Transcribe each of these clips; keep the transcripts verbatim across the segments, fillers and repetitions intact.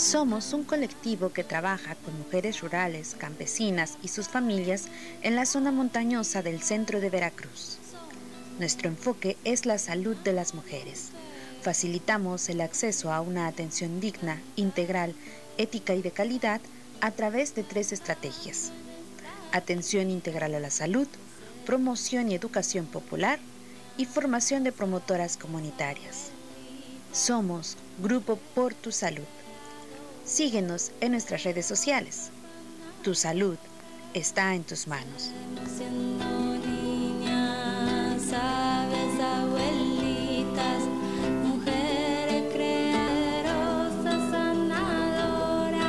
Somos un colectivo que trabaja con mujeres rurales, campesinas y sus familias en la zona montañosa del centro de Veracruz. Nuestro enfoque es la salud de las mujeres. Facilitamos el acceso a una atención digna, integral, ética y de calidad a través de tres estrategias: atención integral a la salud, promoción y educación popular y formación de promotoras comunitarias. Somos Grupo Por Tu Salud. Síguenos en nuestras redes sociales. Tu salud está en tus manos. Siendo niñas, sabes, abuelitas, mujeres creerosas, sanadoras.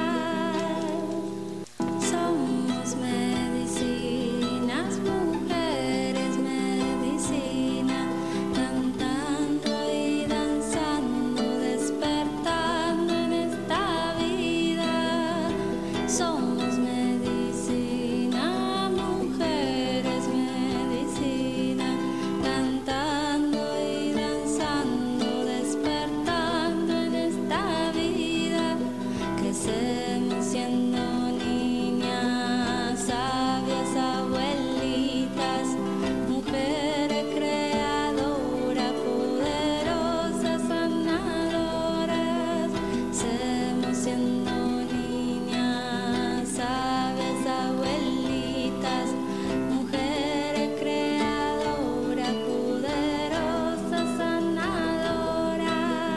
Somos medicinas, mujeres medicina, cantando y danzando, despertando en esta vida. Somos medicina, mujeres medicina, cantando y danzando, despertando en esta vida. Crecemos siendo niñas, sabias, abuelitas, mujeres creadoras, poderosas, sanadoras. Crecemos siendo niñas, sabias, abuelitas, mujeres creadoras, poderosas, sanadoras.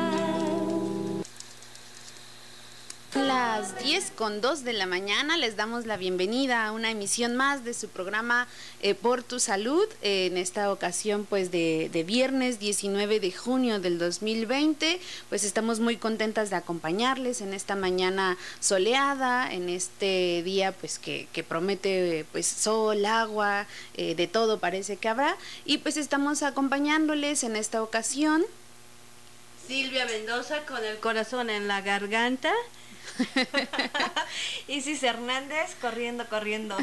Las diez con dos de la mañana les damos la bienvenida a una emisión más de su programa eh, Por Tu Salud, eh, en esta ocasión pues de, de viernes diecinueve de junio del dos mil veinte. Pues estamos muy contentas de acompañarles en esta mañana soleada, en este día pues que, que promete pues sol, agua, eh, de todo parece que habrá, y pues estamos acompañándoles en esta ocasión Silvia Mendoza con el corazón en la garganta. Isis Hernández corriendo, corriendo.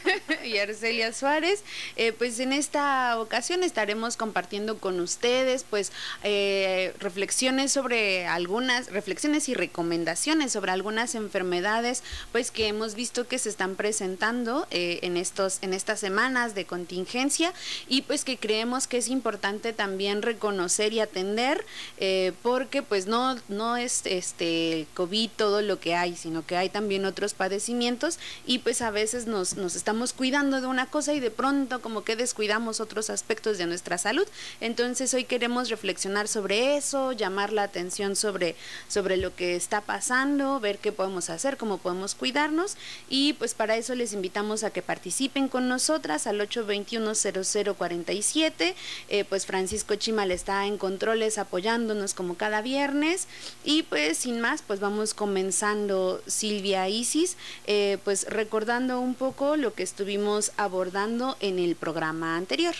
y Arcelia Suárez. Eh, pues en esta ocasión estaremos compartiendo con ustedes pues eh, reflexiones sobre algunas, reflexiones y recomendaciones sobre algunas enfermedades pues que hemos visto que se están presentando eh, en estos, en estas semanas de contingencia, y pues que creemos que es importante también reconocer y atender, eh, porque pues no, no es este el COVID todo lo que hay, sino que hay también otros padecimientos, y pues a veces nos, nos estamos cuidando de una cosa y de pronto como que descuidamos otros aspectos de nuestra salud. Entonces hoy queremos reflexionar sobre eso, llamar la atención sobre, sobre lo que está pasando, ver qué podemos hacer, cómo podemos cuidarnos, y pues para eso les invitamos a que participen con nosotras al ocho veintiuno cero cero cuarenta y siete. Eh, pues Francisco Chimal está en controles apoyándonos como cada viernes, y pues sin más pues vamos comenzando, Silvia, Isis, eh, pues recordando un poco lo que estuvimos abordando en el programa anterior.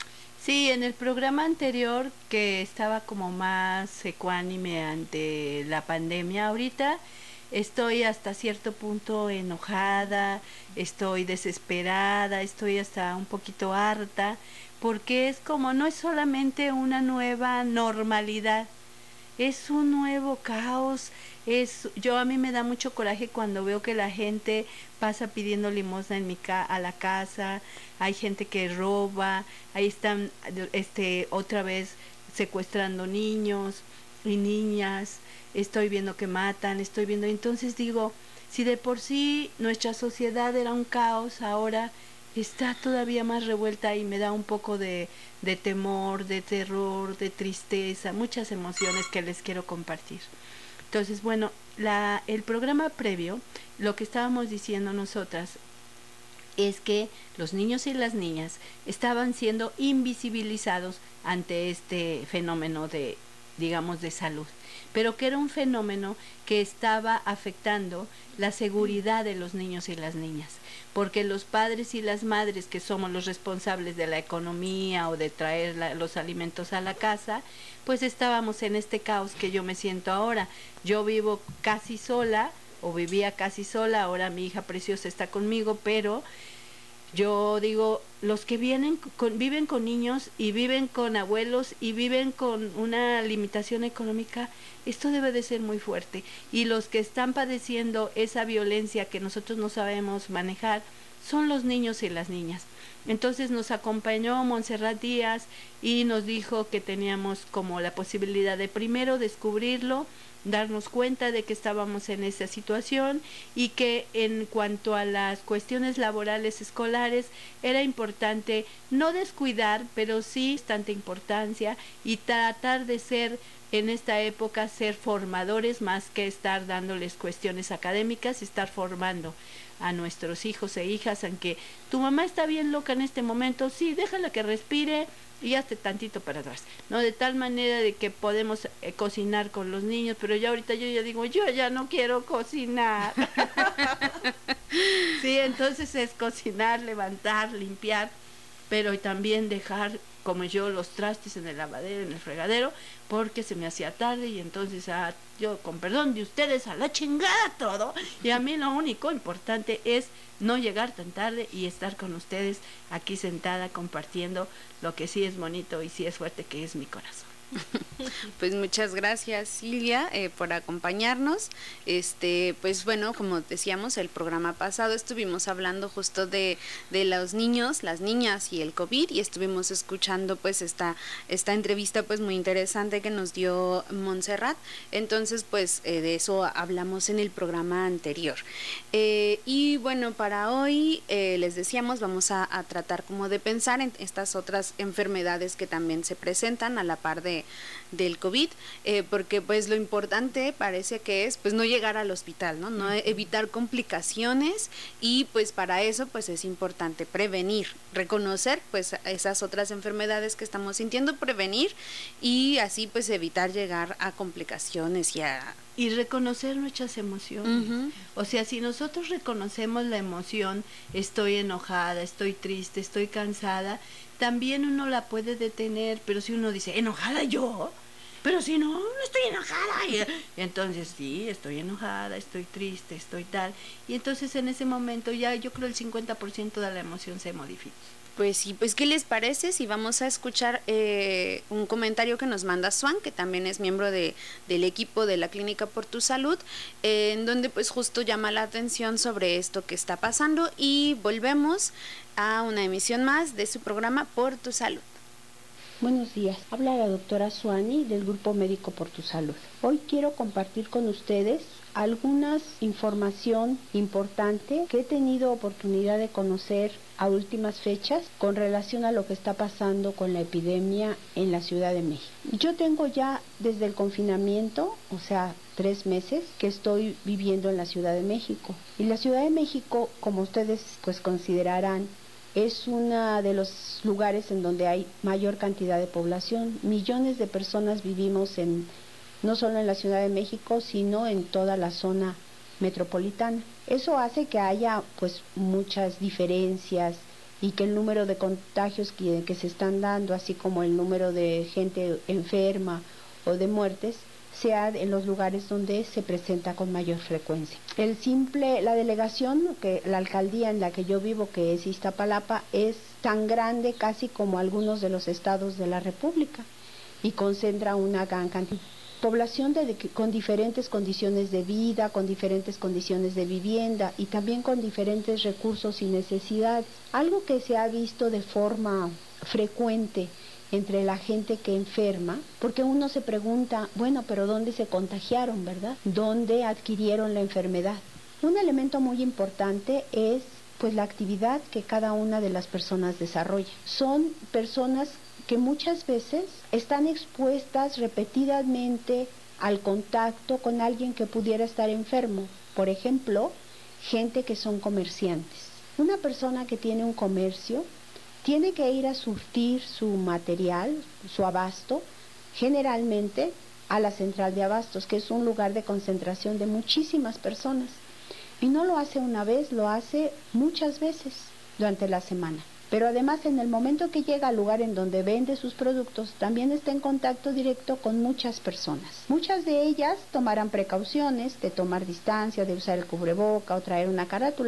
Sí, en el programa anterior, que estaba como más ecuánime ante la pandemia, ahorita estoy hasta cierto punto enojada, estoy desesperada, estoy hasta un poquito harta, porque es como, no es solamente una nueva normalidad, es un nuevo caos. Es, yo a mí me da mucho coraje cuando veo que la gente pasa pidiendo limosna en mi ca a la casa, hay gente que roba, ahí están este otra vez secuestrando niños y niñas, estoy viendo que matan, estoy viendo, entonces digo, si de por sí nuestra sociedad era un caos, ahora está todavía más revuelta y me da un poco de, de temor, de terror, de tristeza, muchas emociones que les quiero compartir. Entonces, bueno, la, el programa previo, lo que estábamos diciendo nosotras es que los niños y las niñas estaban siendo invisibilizados ante este fenómeno de, digamos, de salud, pero que era un fenómeno que estaba afectando la seguridad de los niños y las niñas, porque los padres y las madres, que somos los responsables de la economía o de traer la, los alimentos a la casa, pues estábamos en este caos que yo me siento ahora. Yo vivo casi sola, o vivía casi sola, ahora mi hija preciosa está conmigo, pero Yo digo, los que vienen con, viven con niños y viven con abuelos y viven con una limitación económica, esto debe de ser muy fuerte. Y los que están padeciendo esa violencia que nosotros no sabemos manejar son los niños y las niñas. Entonces nos acompañó Montserrat Díaz y nos dijo que teníamos como la posibilidad de primero descubrirlo, darnos cuenta de que estábamos en esa situación y que en cuanto a las cuestiones laborales escolares era importante no descuidar, pero sí bastante importancia y tratar de ser en esta época ser formadores más que estar dándoles cuestiones académicas, estar formando a nuestros hijos e hijas en que tu mamá está bien loca en este momento, sí, déjala que respire y hazte tantito para atrás, ¿no? De tal manera de que podemos eh, cocinar con los niños, pero ya ahorita yo ya digo, yo ya no quiero cocinar. Sí, entonces es cocinar, levantar, limpiar, pero también dejar como yo los trastes en el lavadero, en el fregadero, porque se me hacía tarde y entonces ah, yo con perdón de ustedes a la chingada todo, y a mí lo único importante es no llegar tan tarde y estar con ustedes aquí sentada compartiendo lo que sí es bonito y sí es fuerte, que es mi corazón. Pues muchas gracias, Silvia, eh, por acompañarnos. Este, pues bueno, como decíamos, el programa pasado estuvimos hablando justo de, de los niños, las niñas y el COVID, y estuvimos escuchando pues esta, esta entrevista pues muy interesante que nos dio Montserrat. Entonces pues eh, de eso hablamos en el programa anterior. Eh, y bueno, para hoy eh, les decíamos, vamos a, a tratar como de pensar en estas otras enfermedades que también se presentan a la par de del COVID, eh, porque pues lo importante parece que es pues no llegar al hospital, ¿no? No evitar complicaciones, y pues para eso pues es importante prevenir, reconocer pues esas otras enfermedades que estamos sintiendo, prevenir y así pues evitar llegar a complicaciones y a... Y reconocer nuestras emociones. Uh-huh. O sea, si nosotros reconocemos la emoción, estoy enojada, estoy triste, estoy cansada, también uno la puede detener, pero si uno dice, ¿enojada yo? Pero si no, no estoy enojada. Y entonces sí, estoy enojada, estoy triste, estoy tal. Y entonces en ese momento ya yo creo el cincuenta por ciento de la emoción se modifica. Pues sí, pues ¿qué les parece si vamos a escuchar eh, un comentario que nos manda Swan, que también es miembro de, del equipo de la Clínica Por Tu Salud, eh, en donde pues justo llama la atención sobre esto que está pasando, y volvemos a una emisión más de su programa Por Tu Salud. Buenos días, habla la doctora Suani del Grupo Médico Por Tu Salud. Hoy quiero compartir con ustedes algunas información importante que he tenido oportunidad de conocer a últimas fechas con relación a lo que está pasando con la epidemia en la Ciudad de México. Yo tengo ya desde el confinamiento, o sea, tres meses que estoy viviendo en la Ciudad de México. Y la Ciudad de México, como ustedes pues considerarán, es uno de los lugares en donde hay mayor cantidad de población. Millones de personas vivimos en, no solo en la Ciudad de México, sino en toda la zona metropolitana. Eso hace que haya pues muchas diferencias y que el número de contagios que, que se están dando, así como el número de gente enferma o de muertes, sea en los lugares donde se presenta con mayor frecuencia. El simple, la delegación, que la alcaldía en la que yo vivo, que es Iztapalapa, es tan grande casi como algunos de los estados de la República y concentra una gran cantidad de población de, de, con diferentes condiciones de vida, con diferentes condiciones de vivienda y también con diferentes recursos y necesidades. Algo que se ha visto de forma frecuente entre la gente que enferma, porque uno se pregunta, bueno, pero ¿dónde se contagiaron, verdad? ¿Dónde adquirieron la enfermedad? Un elemento muy importante es pues la actividad que cada una de las personas desarrolla. Son personas que muchas veces están expuestas repetidamente al contacto con alguien que pudiera estar enfermo. Por ejemplo, gente que son comerciantes. Una persona que tiene un comercio tiene que ir a surtir su material, su abasto, generalmente a la central de abastos, que es un lugar de concentración de muchísimas personas. Y no lo hace una vez, lo hace muchas veces durante la semana. Pero además, en el momento que llega al lugar en donde vende sus productos, también está en contacto directo con muchas personas. Muchas de ellas tomarán precauciones de tomar distancia, de usar el cubreboca o traer una carátula,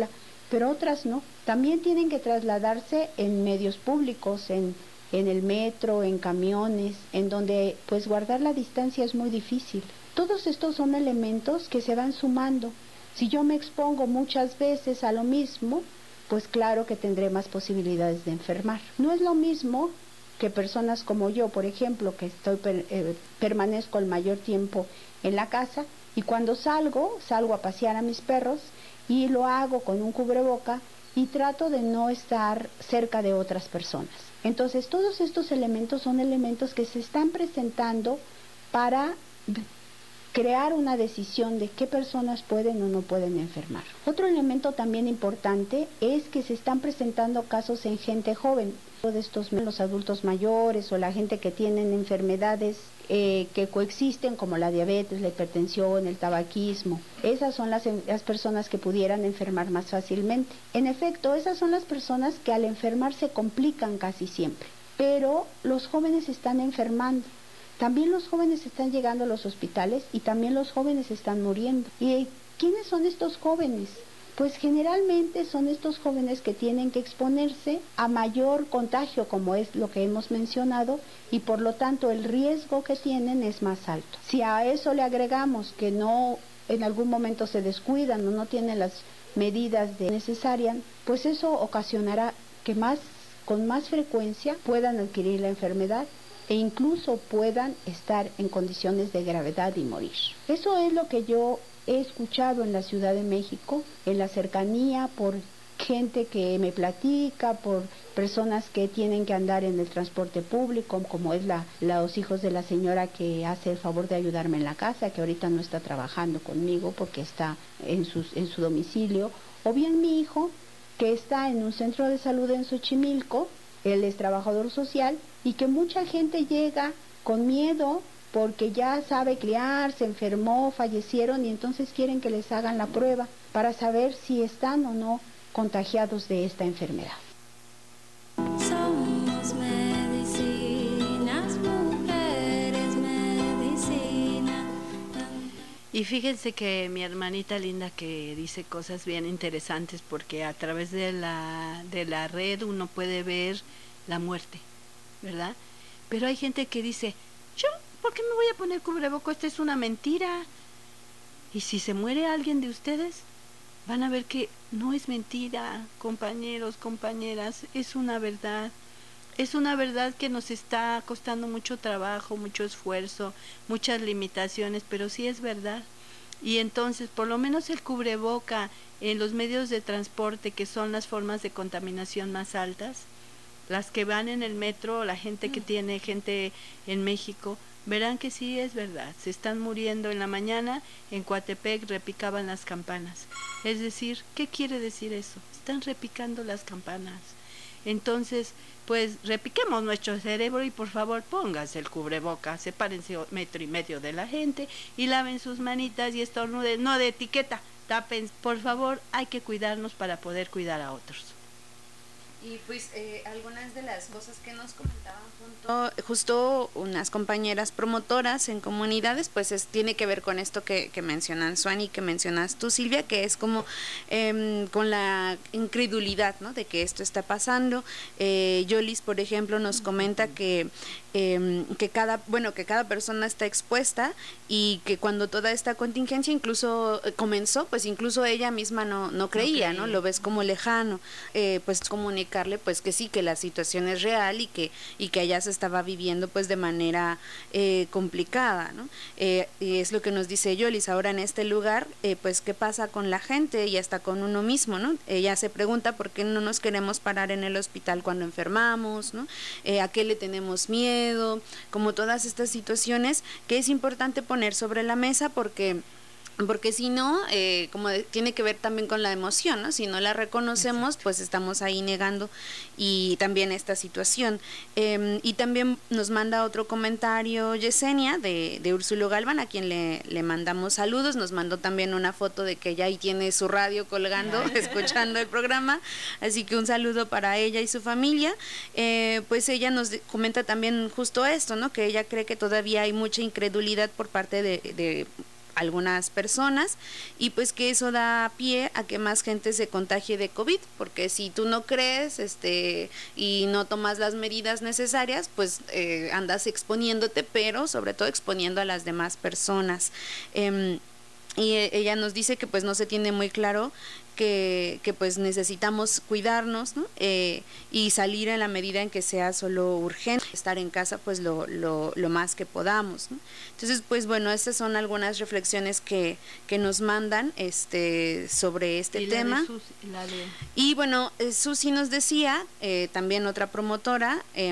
pero otras no. También tienen que trasladarse en medios públicos, en, en el metro, en camiones, en donde pues guardar la distancia es muy difícil. Todos estos son elementos que se van sumando. Si yo me expongo muchas veces a lo mismo, pues claro que tendré más posibilidades de enfermar. No es lo mismo que personas como yo, por ejemplo, que estoy per, eh, permanezco el mayor tiempo en la casa y cuando salgo, salgo a pasear a mis perros y lo hago con un cubreboca y trato de no estar cerca de otras personas. Entonces, todos estos elementos son elementos que se están presentando para crear una decisión de qué personas pueden o no pueden enfermar. Otro elemento también importante es que se están presentando casos en gente joven, de estos los adultos mayores o la gente que tienen enfermedades eh, que coexisten como la diabetes, la hipertensión, el tabaquismo. Esas son las, las personas que pudieran enfermar más fácilmente. En efecto, esas son las personas que al enfermar se complican casi siempre, pero los jóvenes están enfermando. También los jóvenes están llegando a los hospitales y también los jóvenes están muriendo. ¿Y quiénes son estos jóvenes? Pues generalmente son estos jóvenes que tienen que exponerse a mayor contagio, como es lo que hemos mencionado, y por lo tanto el riesgo que tienen es más alto. Si a eso le agregamos que no en algún momento se descuidan o no tienen las medidas de necesarias, pues eso ocasionará que más, con más frecuencia puedan adquirir la enfermedad e incluso puedan estar en condiciones de gravedad y morir. Eso es lo que yo he escuchado en la Ciudad de México, en la cercanía, por gente que me platica, por personas que tienen que andar en el transporte público, como es la, los hijos de la señora que hace el favor de ayudarme en la casa, que ahorita no está trabajando conmigo porque está en, sus, en su domicilio, o bien mi hijo que está en un centro de salud en Xochimilco, él es trabajador social, y que mucha gente llega con miedo porque ya sabe criar, se enfermó, fallecieron y entonces quieren que les hagan la prueba para saber si están o no contagiados de esta enfermedad. Somos medicinas, mujeres, medicina. Y fíjense que mi hermanita linda que dice cosas bien interesantes porque a través de la, de la red uno puede ver la muerte, ¿verdad? Pero hay gente que dice, yo, ¿por qué me voy a poner cubrebocas? Esta es una mentira. Y si se muere alguien de ustedes, van a ver que no es mentira, compañeros, compañeras, es una verdad. Es una verdad que nos está costando mucho trabajo, mucho esfuerzo, muchas limitaciones, pero sí es verdad. Y entonces, por lo menos el cubreboca en los medios de transporte, que son las formas de contaminación más altas, las que van en el metro, la gente que tiene gente en México, verán que sí es verdad. Se están muriendo en la mañana, en Coatepec repicaban las campanas. Es decir, ¿qué quiere decir eso? Están repicando las campanas. Entonces, pues repiquemos nuestro cerebro y por favor pónganse el cubrebocas, sepárense metro y medio de la gente y laven sus manitas y estornuden, no de etiqueta, tapen. Por favor, hay que cuidarnos para poder cuidar a otros. Y pues eh, algunas de las cosas que nos comentaban junto, justo unas compañeras promotoras en comunidades, pues es, tiene que ver con esto que, que mencionan Suani y que mencionas tú, Silvia, que es como eh, con la incredulidad, ¿no?, de que esto está pasando. Eh, Yolis, por ejemplo, nos comenta que eh, que cada bueno que cada persona está expuesta y que cuando toda esta contingencia incluso comenzó, pues incluso ella misma no no creía, ¿no? Lo ves como lejano, eh, pues comunicarle pues que sí, que la situación es real y que y que allá se estaba viviendo pues de manera eh, complicada, ¿no? Eh, y es lo que nos dice Yolis, ahora en este lugar, eh, pues qué pasa con la gente y hasta con uno mismo, ¿no? Ella se pregunta por qué no nos queremos parar en el hospital cuando enfermamos, ¿no? Eh, a qué le tenemos miedo, como todas estas situaciones que es importante poner sobre la mesa porque porque si no, eh, como de, tiene que ver también con la emoción, ¿no? Si no la reconocemos, exacto, pues estamos ahí negando y también esta situación. Eh, y también nos manda otro comentario Yesenia de, de Úrsulo Galván, a quien le, le mandamos saludos. Nos mandó también una foto de que ella ahí tiene su radio colgando, escuchando el programa. Así que un saludo para ella y su familia. Eh, pues ella nos comenta también justo esto, ¿no? Que ella cree que todavía hay mucha incredulidad por parte de... de algunas personas y pues que eso da pie a que más gente se contagie de COVID, porque si tú no crees este y no tomas las medidas necesarias, pues eh, andas exponiéndote, pero sobre todo exponiendo a las demás personas. Eh, y ella nos dice que pues no se tiene muy claro que, que pues necesitamos cuidarnos, ¿no? Eh, y salir en la medida en que sea solo urgente, estar en casa pues lo, lo, lo más que podamos, ¿no? Entonces pues bueno, estas son algunas reflexiones que, que nos mandan este sobre este y tema. La de Susi, la de... Y bueno, eh, Susi nos decía, eh, también otra promotora, eh,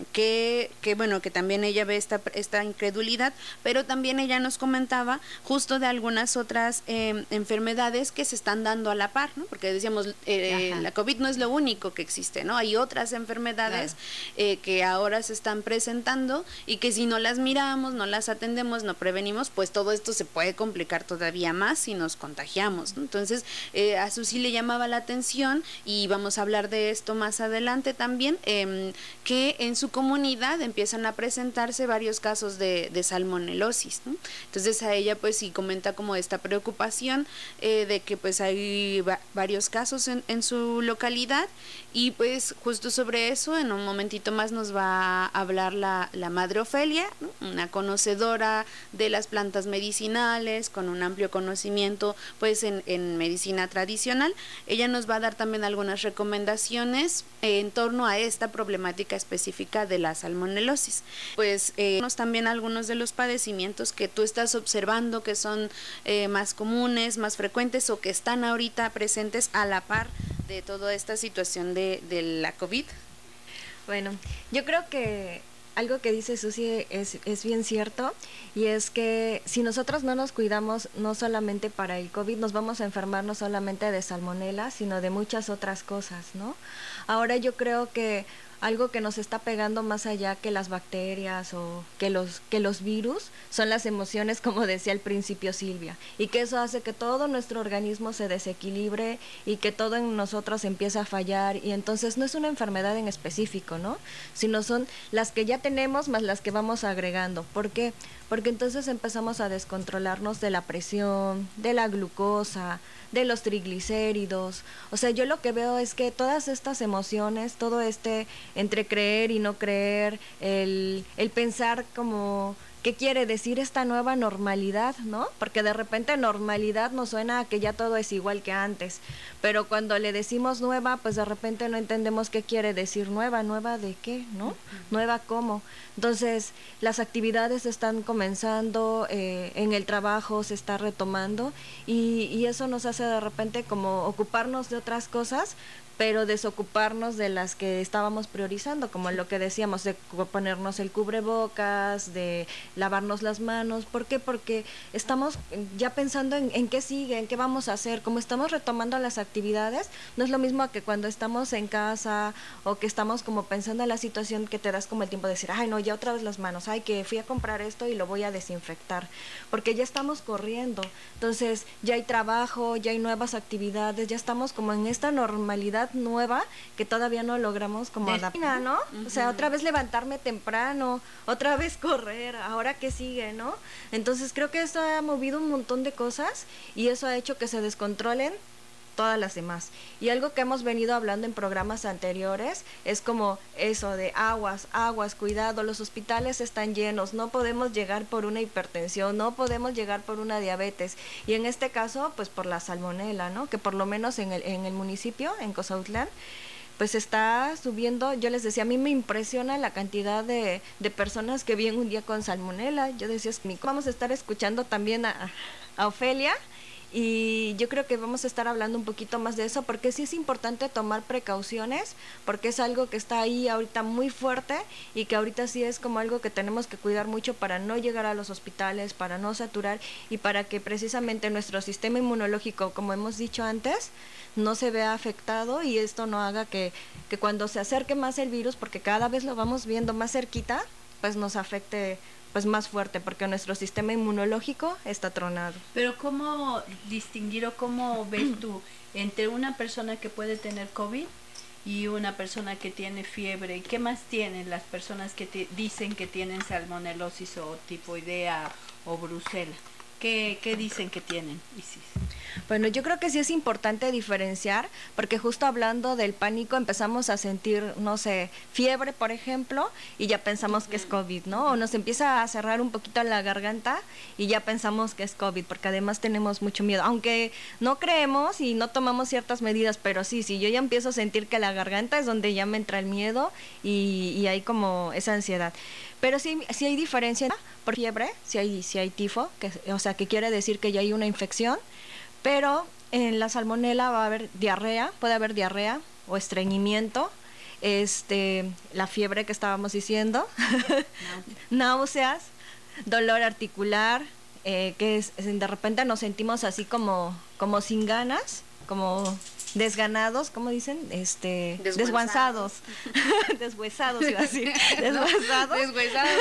que, que bueno, que también ella ve esta, esta incredulidad, pero también ella nos comentaba justo de algunas otras eh, enfermedades que se están dando a la par, ¿no? Porque decíamos, eh, la COVID no es lo único que existe, ¿no? Hay otras enfermedades claro. eh, que ahora se están presentando y que si no las miramos, no las atendemos, no prevenimos, pues todo esto se puede complicar todavía más si nos contagiamos, ¿no? Entonces, eh, a Susi le llamaba la atención, y vamos a hablar de esto más adelante también, eh, que en su comunidad empiezan a presentarse varios casos de, de salmonelosis, ¿no? Entonces a ella pues sí comenta como esta preocupación eh, de que pues hay va varios casos en, en su localidad, y pues justo sobre eso en un momentito más nos va a hablar la, la madre Ofelia, ¿no? Una conocedora de las plantas medicinales con un amplio conocimiento pues en, en medicina tradicional. Ella nos va a dar también algunas recomendaciones en torno a esta problemática específica de la salmonelosis. Pues eh, también algunos de los padecimientos que tú estás observando que son eh, más comunes, más frecuentes o que están ahorita presentes a la par de toda esta situación de, de la COVID. Bueno, yo creo que algo que dice Susi es, es bien cierto, y es que si nosotros no nos cuidamos, no solamente para el COVID, nos vamos a enfermar no solamente de salmonela, sino de muchas otras cosas, ¿no? Ahora yo creo que algo que nos está pegando más allá que las bacterias o que los, que los virus son las emociones, como decía al principio Silvia, y que eso hace que todo nuestro organismo se desequilibre y que todo en nosotros empieza a fallar, y entonces no es una enfermedad en específico, ¿no? Sino son las que ya tenemos más las que vamos agregando. ¿Por qué? Porque entonces empezamos a descontrolarnos de la presión, de la glucosa, de los triglicéridos. O sea, yo lo que veo es que todas estas emociones, todo este entre creer y no creer, el, el pensar como qué quiere decir esta nueva normalidad, ¿no? Porque de repente normalidad nos suena a que ya todo es igual que antes, pero cuando le decimos nueva, pues de repente no entendemos qué quiere decir nueva, nueva de qué, ¿no? Uh-huh. Nueva cómo. Entonces, las actividades están comenzando, eh, en el trabajo se está retomando, y, y eso nos hace de repente como ocuparnos de otras cosas, pero desocuparnos de las que estábamos priorizando, como lo que decíamos, de ponernos el cubrebocas, de lavarnos las manos. ¿Por qué? Porque estamos ya pensando en, en qué sigue, en qué vamos a hacer. Como estamos retomando las actividades, no es lo mismo que cuando estamos en casa o que estamos como pensando en la situación, que te das como el tiempo de decir, ay no, ya otra vez las manos, ay que fui a comprar esto y lo voy a desinfectar, porque ya estamos corriendo. Entonces ya hay trabajo, ya hay nuevas actividades, ya estamos como en esta normalidad nueva que todavía no logramos como adaptar, ¿no? Uh-huh. O sea, otra vez levantarme temprano, otra vez correr, ahora qué sigue, ¿no? Entonces creo que esto ha movido un montón de cosas, y eso ha hecho que se descontrolen todas las demás. Y algo que hemos venido hablando en programas anteriores es como eso de aguas, aguas, cuidado, los hospitales están llenos, no podemos llegar por una hipertensión, no podemos llegar por una diabetes, y en este caso pues por la salmonela, ¿no? Que por lo menos en el, en el municipio, en Cozautlán, pues está subiendo. Yo les decía, a mí me impresiona la cantidad de, de personas que vienen un día con salmonela. Yo decía, vamos a estar escuchando también a, a Ofelia, y yo creo que vamos a estar hablando un poquito más de eso, porque sí es importante tomar precauciones, porque es algo que está ahí ahorita muy fuerte, y que ahorita sí es como algo que tenemos que cuidar mucho para no llegar a los hospitales, para no saturar, y para que precisamente nuestro sistema inmunológico, como hemos dicho antes, no se vea afectado, y esto no haga que, que cuando se acerque más el virus, porque cada vez lo vamos viendo más cerquita, pues nos afecte pues más fuerte, porque nuestro sistema inmunológico está tronado. Pero ¿cómo distinguir o cómo ves tú entre una persona que puede tener COVID y una persona que tiene fiebre? ¿Qué más tienen las personas que te dicen que tienen salmonelosis o tifoidea o brucela? ¿Qué, qué dicen que tienen, Isis? Bueno, yo creo que sí es importante diferenciar, porque justo hablando del pánico empezamos a sentir, no sé, fiebre, por ejemplo, y ya pensamos que es COVID, ¿no? O nos empieza a cerrar un poquito la garganta y ya pensamos que es COVID, porque además tenemos mucho miedo, aunque no creemos y no tomamos ciertas medidas, pero sí, sí, yo ya empiezo a sentir que la garganta es donde ya me entra el miedo y, y hay como esa ansiedad. Pero sí, sí hay diferencia por fiebre, si hay, si hay tifo, que, o sea, que quiere decir que ya hay una infección. Pero en la salmonela va a haber diarrea, puede haber diarrea o estreñimiento, este, la fiebre que estábamos diciendo, náuseas, dolor articular, eh, que es, de repente nos sentimos así como, como sin ganas, como desganados, ¿cómo dicen? Este, desguanzados, deshuesados, iba a decir, deshuesados. Deshuesados.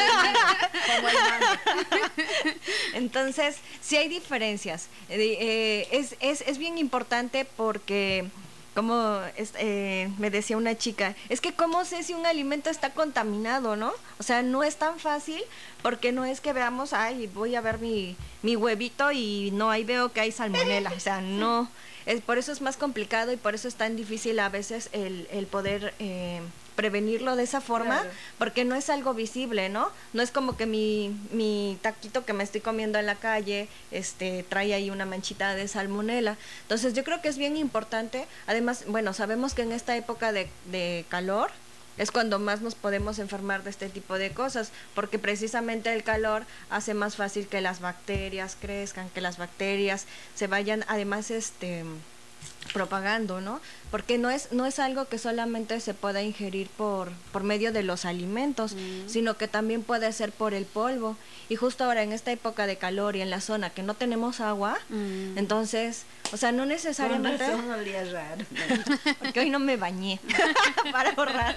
Como el mango. Entonces, sí hay diferencias. Eh, eh, es, es, es bien importante porque, como es, eh, me decía una chica, es que cómo sé si un alimento está contaminado, ¿no? O sea, no es tan fácil porque no es que veamos, ay, voy a ver mi, mi huevito y no, ahí veo que hay salmonela, o sea, no. Es, por eso es más complicado y por eso es tan difícil a veces el, el poder eh, prevenirlo de esa forma, claro. Porque no es algo visible, ¿no? No es como que mi, mi taquito que me estoy comiendo en la calle este, trae ahí una manchita de salmonela. Entonces yo creo que es bien importante, además, bueno, sabemos que en esta época de, de calor es cuando más nos podemos enfermar de este tipo de cosas, porque precisamente el calor hace más fácil que las bacterias crezcan, que las bacterias se vayan, además, este propagando, ¿no? Porque no es no es algo que solamente se pueda ingerir por por medio de los alimentos, mm. sino que también puede ser por el polvo. Y justo ahora en esta época de calor y en la zona que no tenemos agua, mm. entonces, o sea, no necesariamente. Con razón olía raro. Porque hoy no me bañé para ahorrar.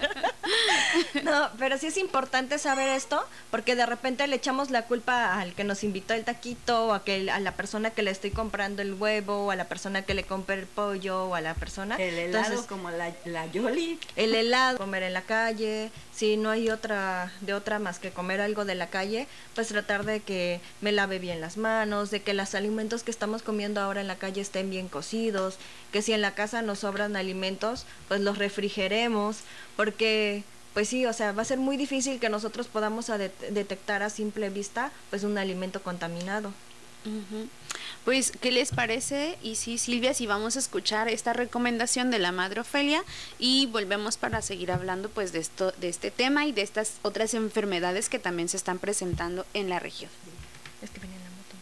No, pero sí es importante saber esto, porque de repente le echamos la culpa al que nos invitó el taquito, o a que a la persona que le estoy comprando el huevo, o a la persona que le compré el pollo, o a la persona. El helado, entonces, como la, la Yoli. El helado, comer en la calle, si no hay otra de otra más que comer algo de la calle, pues tratar de que me lave bien las manos, de que los alimentos que estamos comiendo ahora en la calle estén bien cocidos, que si en la casa nos sobran alimentos, pues los refrigeremos, porque pues sí, o sea, va a ser muy difícil que nosotros podamos a de- detectar a simple vista pues un alimento contaminado. Uh-huh. Pues, ¿qué les parece? Y sí, Silvia, si vamos a escuchar esta recomendación de la Madre Ofelia y volvemos para seguir hablando pues de esto, de este tema y de estas otras enfermedades que también se están presentando en la región. Es que viene en la moto.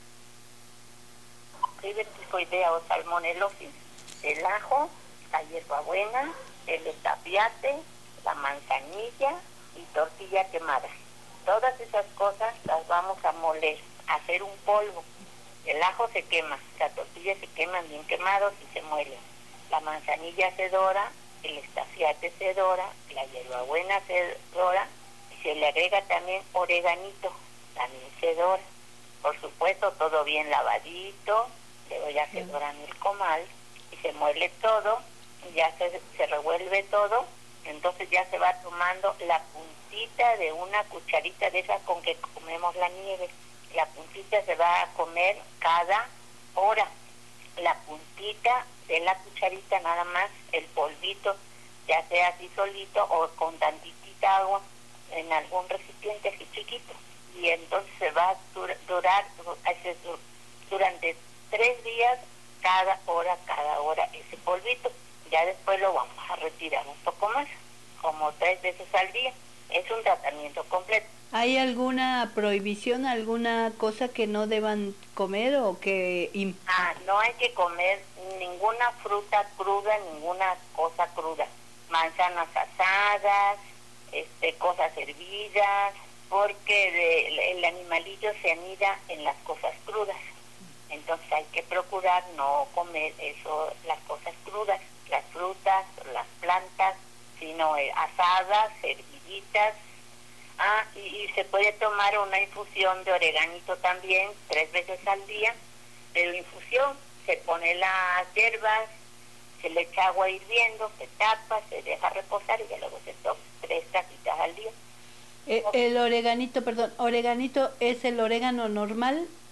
Diverticoidea o salmonelosis, el ajo, la hierbabuena, el estapiate, la manzanilla y tortilla quemada. Todas esas cosas las vamos a moler, a hacer un polvo. El ajo se quema, la tortilla se queman bien quemados y se muelen. La manzanilla se dora, el estafiate se dora, la hierbabuena se dora y se le agrega también oreganito, también se dora. Por supuesto, todo bien lavadito, luego ya se dora en el comal y se muele todo, y ya se, se revuelve todo, entonces ya se va tomando la puntita de una cucharita de esas con que comemos la nieve. La puntita se va a comer cada hora. La puntita de la cucharita nada más, el polvito, ya sea así solito o con tantitita agua en algún recipiente así chiquito. Y entonces se va a dur- durar durante tres días, cada hora, cada hora ese polvito. Ya después lo vamos a retirar un poco más, como tres veces al día. Es un tratamiento completo. ¿Hay alguna prohibición, alguna cosa que no deban comer o que... Imp- ah, no hay que comer ninguna fruta cruda, ninguna cosa cruda. Manzanas asadas, este, cosas hervidas, porque de, el animalillo se anida en las cosas crudas. Entonces hay que procurar no comer eso, las cosas crudas, las frutas, las plantas, sino eh, asadas, herviditas. Ah, y, y se puede tomar una infusión de oreganito también, tres veces al día. De la infusión se pone las hierbas, se le echa agua hirviendo, se tapa, se deja reposar y ya luego se toma tres tacitas al día. Eh, el oreganito, perdón, ¿oreganito es el orégano normal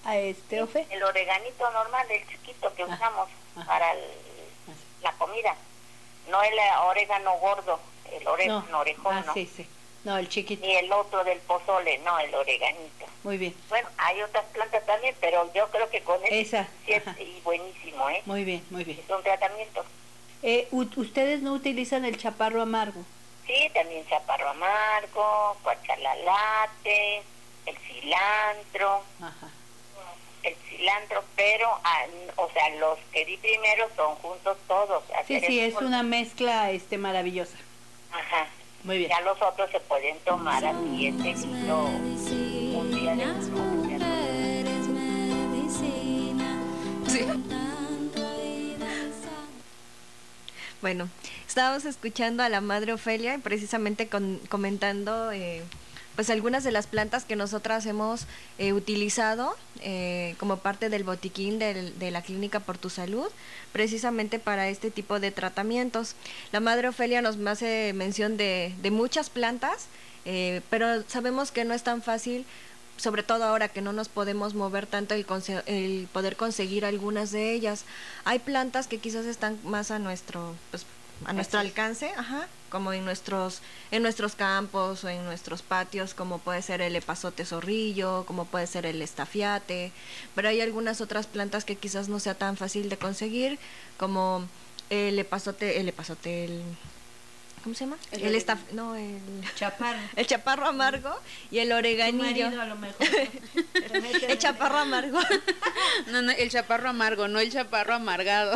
a este Ofe? El oreganito normal, el chiquito que Ah, usamos ajá. para el- la comida. No el orégano gordo, el orégano No, orejón, ah, ¿no? sí, sí. No, el chiquito. Ni el otro del pozole, no, el oreganito. Muy bien, Bueno, hay otras plantas también, pero yo creo que con este Esa, sí es ajá. y buenísimo, ¿eh? muy bien, muy bien. Es un tratamiento. Eh, u- ¿Ustedes no utilizan el chaparro amargo? Sí, también chaparro amargo, cuachalalate, el cilantro, Ajá. el cilantro, pero, ah, o sea, los que di primero son juntos todos. Sí, hacer sí, el es polvo. una mezcla este maravillosa. Ajá. Muy bien. Ya los otros se pueden tomar así, este guiso, un día de Medicinas, un día de- mujeres, medicina. Sí. Cantando y danzando. Bueno, estábamos escuchando a la madre Ofelia y precisamente con- comentando eh, pues algunas de las plantas que nosotras hemos eh, utilizado eh, como parte del botiquín del- de la clínica Por Tu Salud, precisamente para este tipo de tratamientos. La madre Ofelia nos hace mención de, de muchas plantas, eh, pero sabemos que no es tan fácil, sobre todo ahora que no nos podemos mover tanto, el, conse- el poder conseguir algunas de ellas. Hay plantas que quizás están más a nuestro, pues, a nuestro Así es. alcance, ajá, como en nuestros, en nuestros campos o en nuestros patios, como puede ser el epazote zorrillo, como puede ser el estafiate, pero hay algunas otras plantas que quizás no sea tan fácil de conseguir, como el epazote, el epazote, el ¿cómo se llama? El El, oreg- estaf, no, el Chaparro. el chaparro amargo y el Tu oreganillo. marido a lo mejor. El chaparro amargo. No, no, el chaparro amargo, no el chaparro amargado.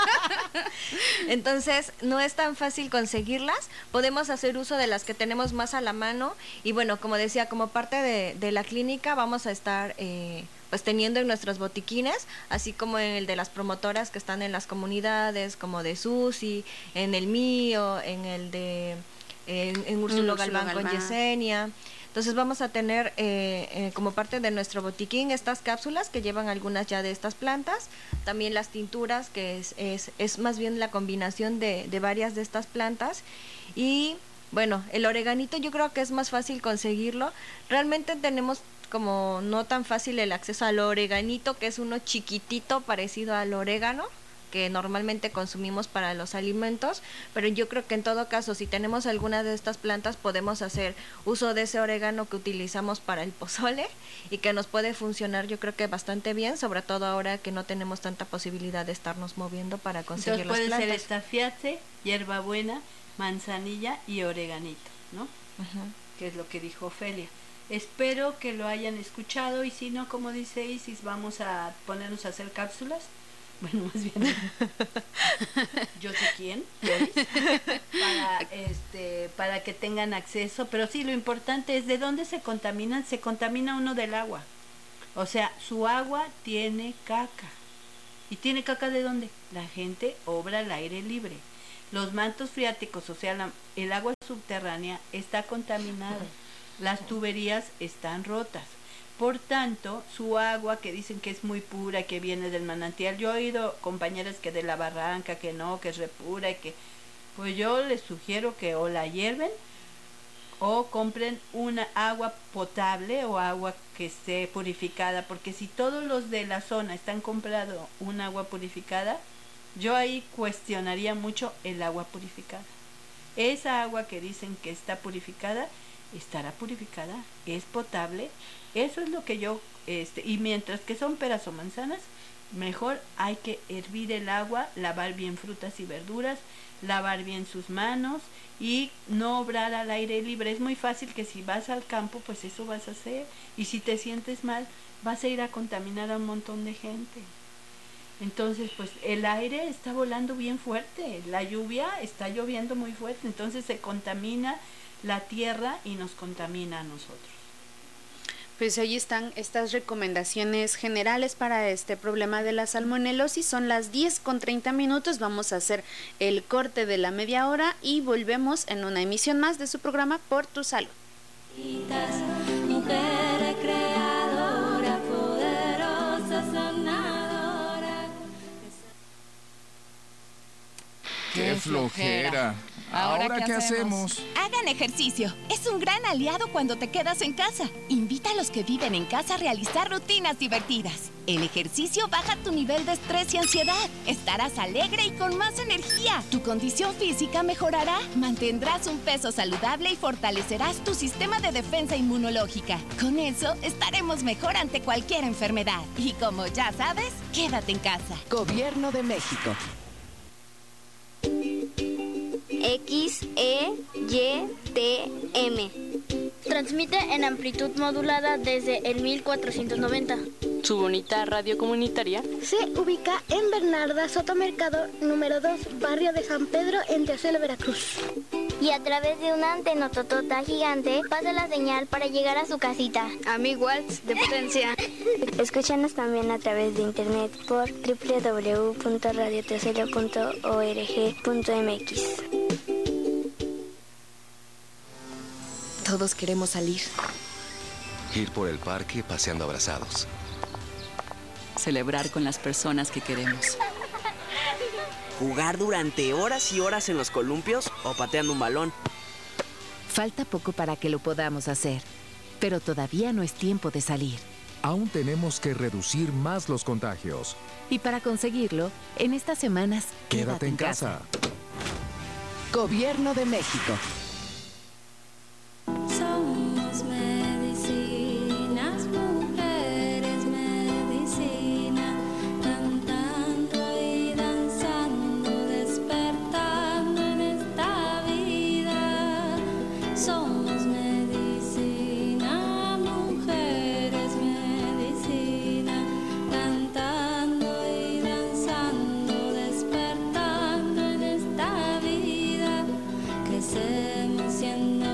Entonces, no es tan fácil conseguirlas. Podemos hacer uso de las que tenemos más a la mano. Y bueno, como decía, como parte de, de la clínica, vamos a estar eh, pues teniendo en nuestros botiquines, así como en el de las promotoras que están en las comunidades, como de Susi, en el mío, en el de en, en Úrsulo Úrsulo Galván con Galván. Yesenia. Entonces vamos a tener eh, eh, como parte de nuestro botiquín estas cápsulas que llevan algunas ya de estas plantas, también las tinturas que es, es, es más bien la combinación de, de varias de estas plantas y bueno, el oreganito yo creo que es más fácil conseguirlo. Realmente tenemos como no tan fácil el acceso al oreganito, que es uno chiquitito parecido al orégano que normalmente consumimos para los alimentos, pero yo creo que en todo caso, si tenemos alguna de estas plantas, podemos hacer uso de ese orégano que utilizamos para el pozole y que nos puede funcionar yo creo que bastante bien, sobre todo ahora que no tenemos tanta posibilidad de estarnos moviendo para conseguir Entonces las puede ser plantas. estafiate, hierbabuena, manzanilla y oreganito, ¿no? Ujú. Que es lo que dijo Ofelia. Espero que lo hayan escuchado y si no, como dice Isis, vamos a ponernos a hacer cápsulas. Bueno, más bien yo sé quién, Doris, para este para que tengan acceso, pero sí lo importante es de dónde se contaminan, se contamina uno del agua. O sea, su agua tiene caca. ¿Y tiene caca de dónde? La gente obra al aire libre. Los mantos freáticos, o sea, la- el agua subterránea está contaminada. Las tuberías están rotas. Por tanto, su agua, que dicen que es muy pura, que viene del manantial, yo he oído compañeras que de la barranca, que no, que es re pura, y que, pues yo les sugiero que o la hierven o compren una agua potable o agua que esté purificada, porque si todos los de la zona están comprando un agua purificada, yo ahí cuestionaría mucho el agua purificada. Esa agua que dicen que está purificada, estará purificada, es potable. Eso es lo que yo, este, y mientras que son peras o manzanas, mejor hay que hervir el agua, lavar bien frutas y verduras, lavar bien sus manos y no obrar al aire libre. Es muy fácil que si vas al campo, pues eso vas a hacer. Y si te sientes mal, vas a ir a contaminar a un montón de gente. Entonces, pues el aire está volando bien fuerte, la lluvia está lloviendo muy fuerte, entonces se contamina la tierra y nos contamina a nosotros. Pues ahí están estas recomendaciones generales para este problema de la salmonelosis. Son las diez con treinta minutos. Vamos a hacer el corte de la media hora y volvemos en una emisión más de su programa Por Tu Salud. Mujer creadora, poderosa, sanadora. Qué flojera. ¿Ahora, ¿Ahora qué hacemos? hacemos? Hagan ejercicio. Es un gran aliado cuando te quedas en casa. Invita a los que viven en casa a realizar rutinas divertidas. El ejercicio baja tu nivel de estrés y ansiedad. Estarás alegre y con más energía. Tu condición física mejorará. Mantendrás un peso saludable y fortalecerás tu sistema de defensa inmunológica. Con eso, estaremos mejor ante cualquier enfermedad. Y como ya sabes, quédate en casa. Gobierno de México. X, E, Y, T, M. Transmite en amplitud modulada desde el mil cuatrocientos noventa. Su bonita radio comunitaria se ubica en Bernarda Soto Mercado, número dos, barrio de San Pedro, en Teocelo, Veracruz. Y a través de una antenototota gigante pasa la señal para llegar a su casita. A mil watts de potencia. Escúchanos también a través de internet por doble u doble u doble u punto radio teocelo punto org punto m x. Todos queremos salir. Ir por el parque paseando abrazados. Celebrar con las personas que queremos. Jugar durante horas y horas en los columpios o pateando un balón. Falta poco para que lo podamos hacer, pero todavía no es tiempo de salir. Aún tenemos que reducir más los contagios. Y para conseguirlo, en estas semanas, quédate, quédate en en casa. casa. Gobierno de México. Somos medicinas, mujeres medicina, cantando y danzando, despertando en esta vida. Somos medicina, mujeres medicina, cantando y danzando, despertando en esta vida. Crecemos siendo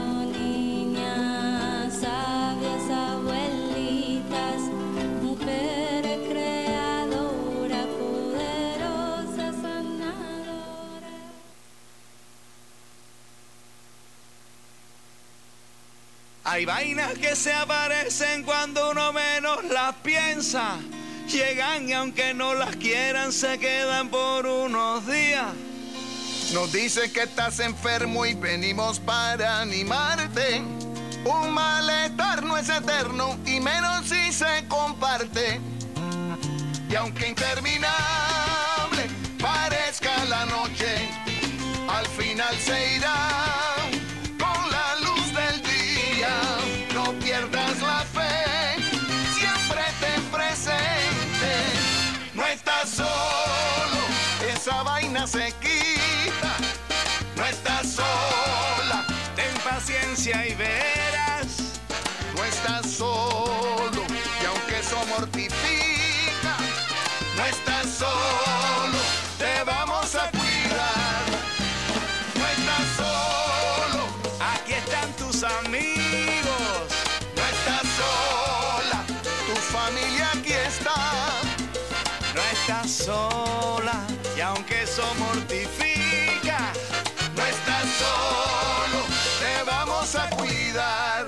hay vainas que se aparecen cuando uno menos las piensa. Llegan y aunque no las quieran se quedan por unos días. Nos dice que estás enfermo y venimos para animarte. Un malestar no es eterno y menos si se comparte. Y aunque interminable parezca la noche, al final se irá con la luz del día. No pierdas la fe, siempre ten presente. No estás solo, esa vaina se quita. No estás sola, ten paciencia y verás. No estás solo, y aunque eso mortifica, no estás solo, te vamos a cuidar. No estás solo, aquí están tus amigos. No estás sola, tu familia aquí está. No estás sola, y aunque eso mortifica, no estás solo, te vamos a cuidar.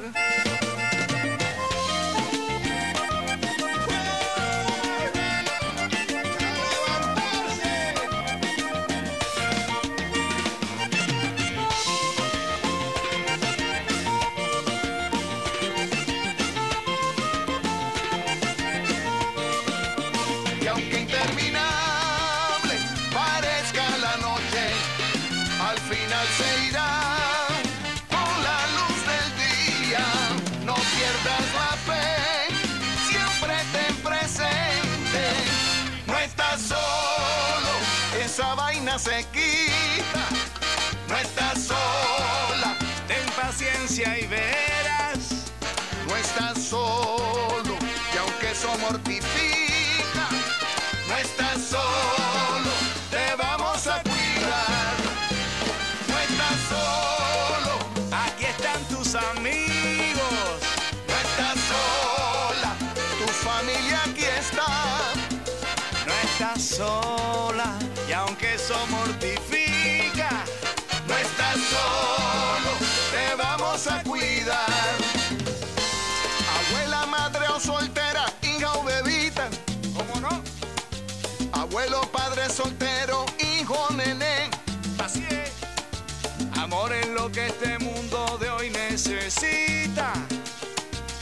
Y aunque interminable parezca la noche, al final se irá con la luz del día. No pierdas la fe, siempre ten presente. No estás solo, esa vaina se quita. No estás sola, ten paciencia y verás. no estás solo, y aunque eso mortifica, no estás solo, te vamos a cuidar. No estás solo, aquí están tus amigos. no estás sola, tu familia aquí está. No estás sola, y aunque eso mortifica, No estás solo, te vamos a cuidar.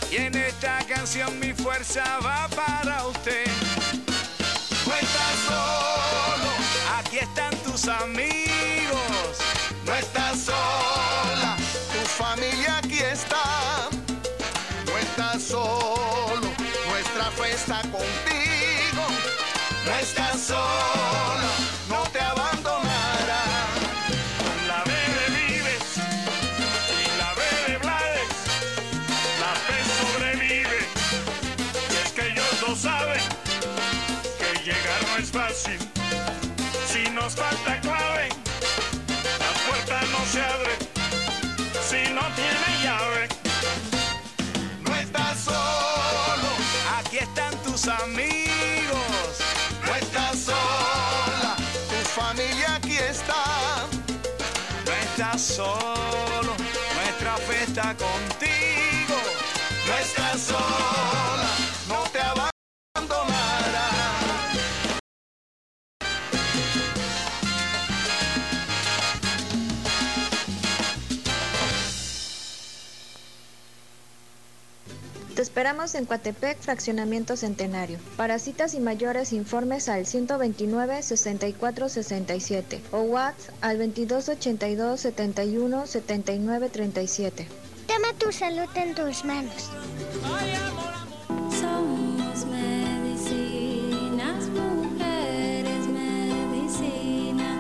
Y en esta canción mi fuerza va para usted. No estás solo, aquí están tus amigos. No estás sola, tu familia aquí está. No estás solo, nuestra fe está contigo. No estás sola, no te abandonará. Con la B de Vives y la B de Blades, la P sobrevive. Y es que ellos dos saben que llegar no es fácil. Si nos falta clave, la puerta no se abre si no tiene llave. No estás solo, aquí están tus amigos. no estás sola, tu familia aquí está. No estás solo, nuestra fe está contigo. No estás sola, no te abandonará. Te esperamos en Coatepec, Fraccionamiento Centenario. Para citas y mayores informes al ciento veintinueve, sesenta y cuatro, sesenta y siete o WhatsApp al veintidós ochenta y dos, setenta y uno, setenta y nueve, treinta y siete. Toma tu salud en tus manos. Somos medicinas, mujeres medicina,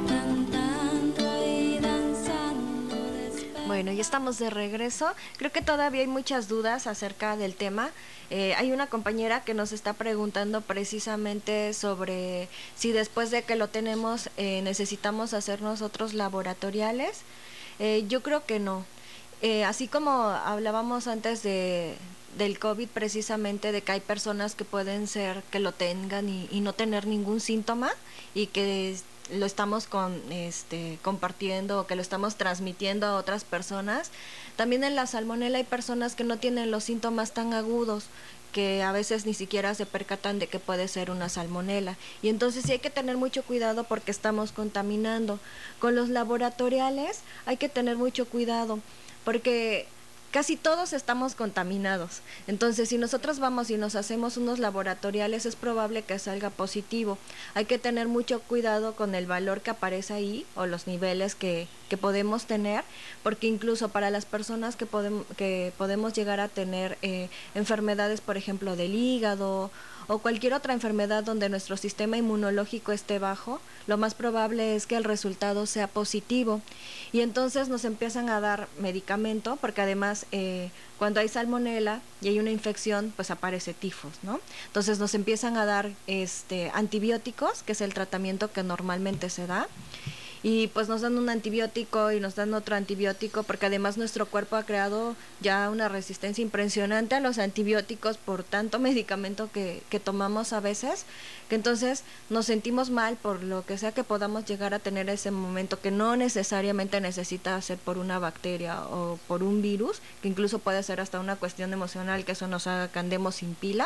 cantando y danzando. Bueno, ya estamos de regreso. Creo que todavía hay muchas dudas acerca del tema. Eh, hay una compañera que nos está preguntando precisamente sobre si después de que lo tenemos eh, necesitamos hacer nosotros laboratoriales. Eh, yo creo que no. Eh, así como hablábamos antes de del COVID, precisamente de que hay personas que pueden ser que lo tengan y, y no tener ningún síntoma y que lo estamos con este compartiendo o que lo estamos transmitiendo a otras personas. También en la salmonela hay personas que no tienen los síntomas tan agudos, que a veces ni siquiera se percatan de que puede ser una salmonela. Y entonces sí hay que tener mucho cuidado porque estamos contaminando. Con los laboratoriales hay que tener mucho cuidado porque casi todos estamos contaminados. Entonces, si nosotros vamos y nos hacemos unos laboratoriales, es probable que salga positivo. Hay que tener mucho cuidado con el valor que aparece ahí o los niveles que, que podemos tener, porque incluso para las personas que, podem, que podemos llegar a tener eh, enfermedades, por ejemplo, del hígado o cualquier otra enfermedad donde nuestro sistema inmunológico esté bajo, lo más probable es que el resultado sea positivo. Y entonces nos empiezan a dar medicamento, porque además eh, cuando hay salmonela y hay una infección, pues aparece tifus, ¿no? Entonces nos empiezan a dar este antibióticos, que es el tratamiento que normalmente se da. Y pues nos dan un antibiótico y nos dan otro antibiótico, porque además nuestro cuerpo ha creado ya una resistencia impresionante a los antibióticos por tanto medicamento que, que tomamos a veces, que entonces nos sentimos mal por lo que sea que podamos llegar a tener ese momento, que no necesariamente necesita ser por una bacteria o por un virus, que incluso puede ser hasta una cuestión emocional, que eso nos haga que andemos sin pila.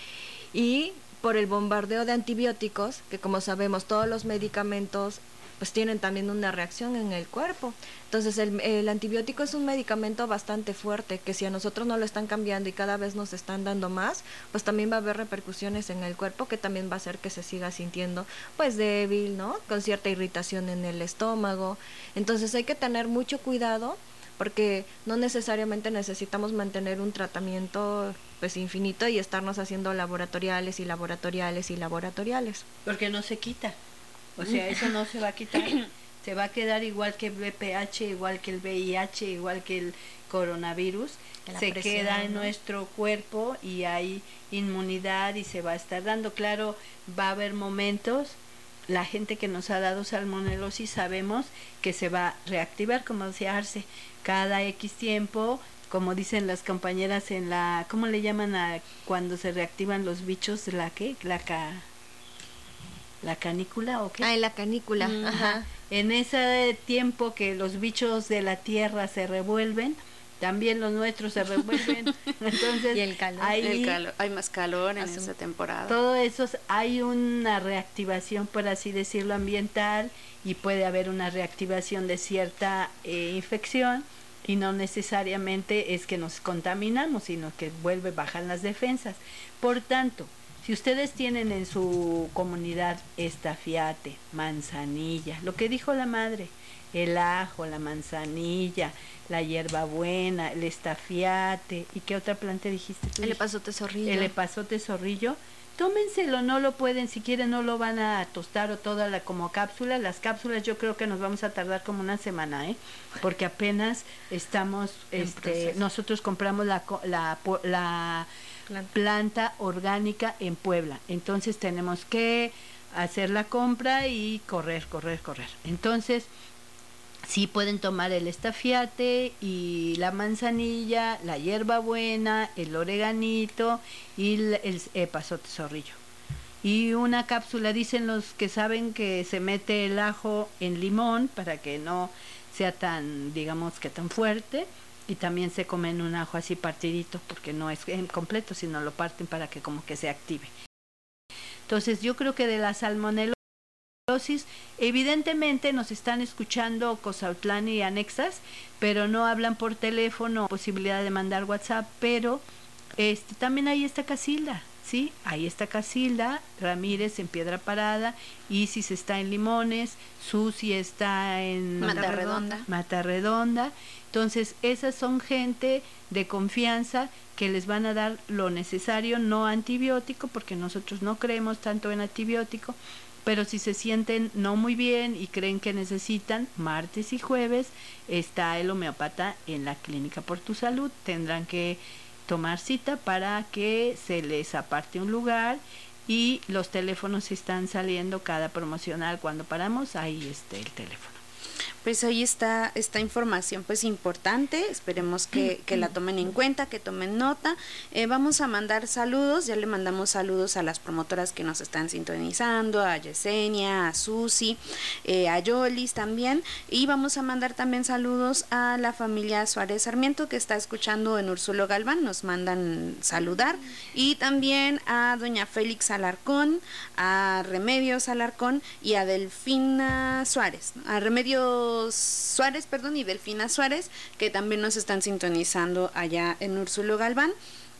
Y por el bombardeo de antibióticos, que como sabemos todos los medicamentos pues tienen también una reacción en el cuerpo. Entonces el, el antibiótico es un medicamento bastante fuerte, que si a nosotros no lo están cambiando y cada vez nos están dando más, pues también va a haber repercusiones en el cuerpo, que también va a hacer que se siga sintiendo pues débil, ¿no? Con cierta irritación en el estómago. Entonces hay que tener mucho cuidado, porque no necesariamente necesitamos mantener un tratamiento pues infinito y estarnos haciendo laboratoriales y laboratoriales y laboratoriales. Porque no se quita. O sea, eso no se va a quitar, se va a quedar igual que el V P H, igual que el V I H, igual que el coronavirus, se presión, queda en ¿no? nuestro cuerpo y hay inmunidad y se va a estar dando. Claro, va a haber momentos, la gente que nos ha dado salmonelosis sabemos que se va a reactivar, como decía Arce, cada X tiempo, como dicen las compañeras en la, ¿cómo le llaman a cuando se reactivan los bichos? ¿La qué? La ca... ¿La canícula o qué? Ah, en la canícula, mm, ajá. En ese tiempo que los bichos de la tierra se revuelven, también los nuestros se revuelven. Entonces, y el calor. Hay, el calor, hay más calor en esa temporada. Todo eso, hay una reactivación, por así decirlo, ambiental, y puede haber una reactivación de cierta eh, infección, y no necesariamente es que nos contaminamos, sino que vuelve, bajan las defensas. Por tanto, si ustedes tienen en su comunidad estafiate, manzanilla, lo que dijo la madre, el ajo, la manzanilla, la hierbabuena, el estafiate, ¿y qué otra planta dijiste tú? El epazote zorrillo. El epazote zorrillo. Tómenselo, no lo pueden, si quieren no lo van a tostar o toda la como cápsula. Las cápsulas yo creo que nos vamos a tardar como una semana, ¿eh? Porque apenas estamos, este, nosotros compramos la, la, la planta. planta orgánica en Puebla. Entonces tenemos que hacer la compra y correr, correr, correr. Entonces, sí pueden tomar el estafiate y la manzanilla, la hierbabuena, el oreganito y el, el epazote zorrillo. Y una cápsula, dicen los que saben que se mete el ajo en limón para que no sea tan, digamos que tan fuerte, y también se comen un ajo así partidito porque no es en completo, sino lo parten para que como que se active. Entonces yo creo que de la salmonela, evidentemente nos están escuchando Cozautlán y anexas, pero no hablan por teléfono, posibilidad de mandar WhatsApp, pero este también ahí está Casilda, ¿sí? Ahí está Casilda Ramírez en Piedra Parada, Isis está en Limones, Susi está en Mata Redonda. Mata Redonda. Entonces, esas son gente de confianza que les van a dar lo necesario, no antibiótico, porque nosotros no creemos tanto en antibiótico, pero si se sienten no muy bien y creen que necesitan, martes y jueves está el homeópata en la Clínica Por Tu Salud. Tendrán que tomar cita para que se les aparte un lugar, y los teléfonos están saliendo cada promocional. Cuando paramos, ahí está el teléfono. Pues ahí está esta información pues importante, esperemos que, que la tomen en cuenta, que tomen nota. Eh, vamos a mandar saludos, ya le mandamos saludos a las promotoras que nos están sintonizando, a Yesenia, a Susi, eh, a Yolis también, y vamos a mandar también saludos a la familia Suárez Sarmiento que está escuchando en Úrsulo Galván, nos mandan saludar, y también a doña Félix Alarcón, a Remedios Alarcón y a Delfina Suárez, a Remedios Suárez, perdón, y Delfina Suárez, que también nos están sintonizando allá en Úrsulo Galván.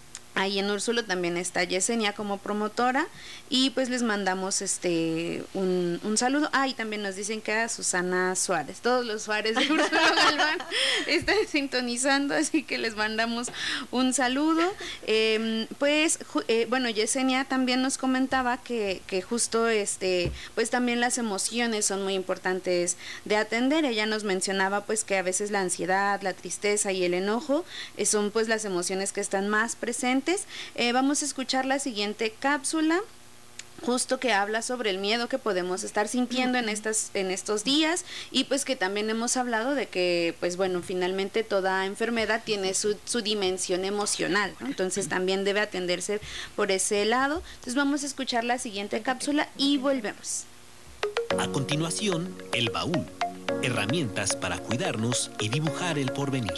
Ahí en Úrsulo también está Yesenia como promotora, y pues les mandamos este un, un saludo. Ah, y también nos dicen que a Susana Suárez, todos los Suárez de Úrsulo Galván están sintonizando, así que les mandamos un saludo. Eh, pues eh, bueno, Yesenia también nos comentaba que, que justo este pues también las emociones son muy importantes de atender. Ella nos mencionaba pues que a veces la ansiedad, la tristeza y el enojo eh, son pues las emociones que están más presentes. Eh, vamos a escuchar la siguiente cápsula, justo que habla sobre el miedo que podemos estar sintiendo en estas en estos días, y pues que también hemos hablado de que pues bueno, finalmente toda enfermedad tiene su, su dimensión emocional, ¿no? Entonces también debe atenderse por ese lado. Entonces vamos a escuchar la siguiente cápsula y volvemos. A continuación, el baúl, herramientas para cuidarnos y dibujar el porvenir.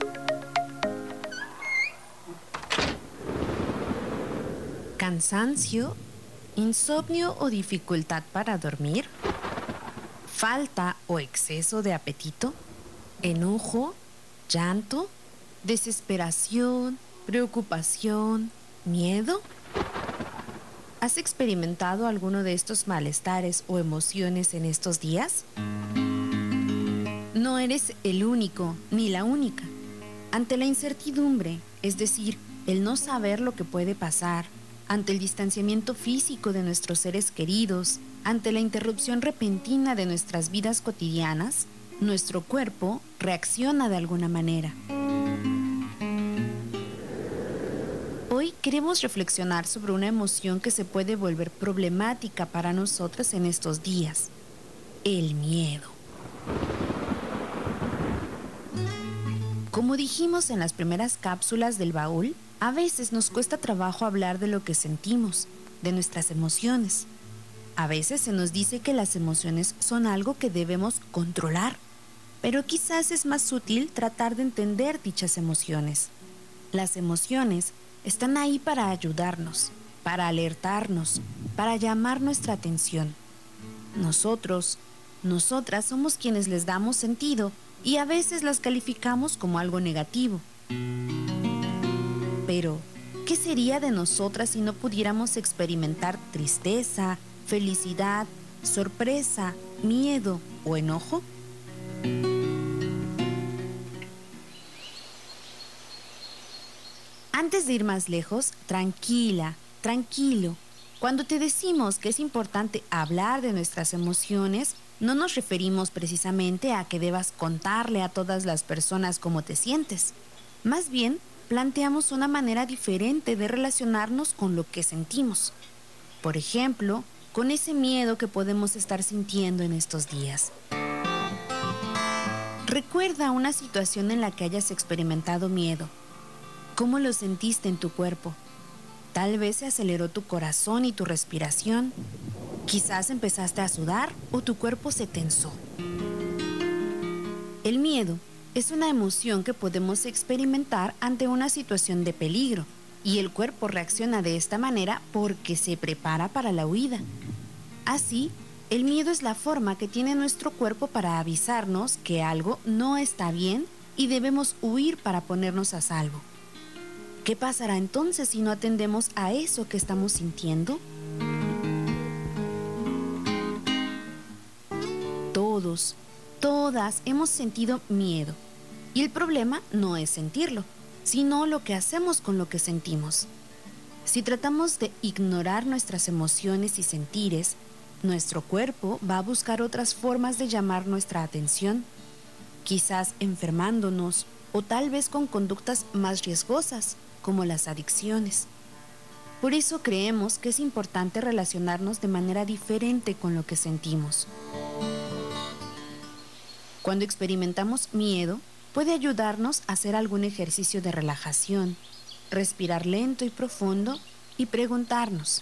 Cansancio, insomnio o dificultad para dormir, falta o exceso de apetito, enojo, llanto, desesperación, preocupación, miedo. ¿Has experimentado alguno de estos malestares o emociones en estos días? No eres el único ni la única. Ante la incertidumbre, es decir, el no saber lo que puede pasar, ante el distanciamiento físico de nuestros seres queridos, ante la interrupción repentina de nuestras vidas cotidianas, nuestro cuerpo reacciona de alguna manera. Hoy queremos reflexionar sobre una emoción que se puede volver problemática para nosotros en estos días: el miedo. Como dijimos en las primeras cápsulas del baúl, a veces nos cuesta trabajo hablar de lo que sentimos, de nuestras emociones. A veces se nos dice que las emociones son algo que debemos controlar, pero quizás es más útil tratar de entender dichas emociones. Las emociones están ahí para ayudarnos, para alertarnos, para llamar nuestra atención. Nosotros, nosotras somos quienes les damos sentido y a veces las calificamos como algo negativo. Pero, ¿qué sería de nosotras si no pudiéramos experimentar tristeza, felicidad, sorpresa, miedo o enojo? Antes de ir más lejos, tranquila, tranquilo. Cuando te decimos que es importante hablar de nuestras emociones, no nos referimos precisamente a que debas contarle a todas las personas cómo te sientes. Más bien, planteamos una manera diferente de relacionarnos con lo que sentimos. Por ejemplo, con ese miedo que podemos estar sintiendo en estos días. Recuerda una situación en la que hayas experimentado miedo. ¿Cómo lo sentiste en tu cuerpo? Tal vez se aceleró tu corazón y tu respiración. Quizás empezaste a sudar o tu cuerpo se tensó. El miedo es una emoción que podemos experimentar ante una situación de peligro y el cuerpo reacciona de esta manera porque se prepara para la huida. Así, el miedo es la forma que tiene nuestro cuerpo para avisarnos que algo no está bien y debemos huir para ponernos a salvo. ¿Qué pasará entonces si no atendemos a eso que estamos sintiendo? Todos, todas hemos sentido miedo. Y el problema no es sentirlo, sino lo que hacemos con lo que sentimos. Si tratamos de ignorar nuestras emociones y sentires, nuestro cuerpo va a buscar otras formas de llamar nuestra atención, quizás enfermándonos o tal vez con conductas más riesgosas, como las adicciones. Por eso creemos que es importante relacionarnos de manera diferente con lo que sentimos. Cuando experimentamos miedo, puede ayudarnos a hacer algún ejercicio de relajación, respirar lento y profundo y preguntarnos: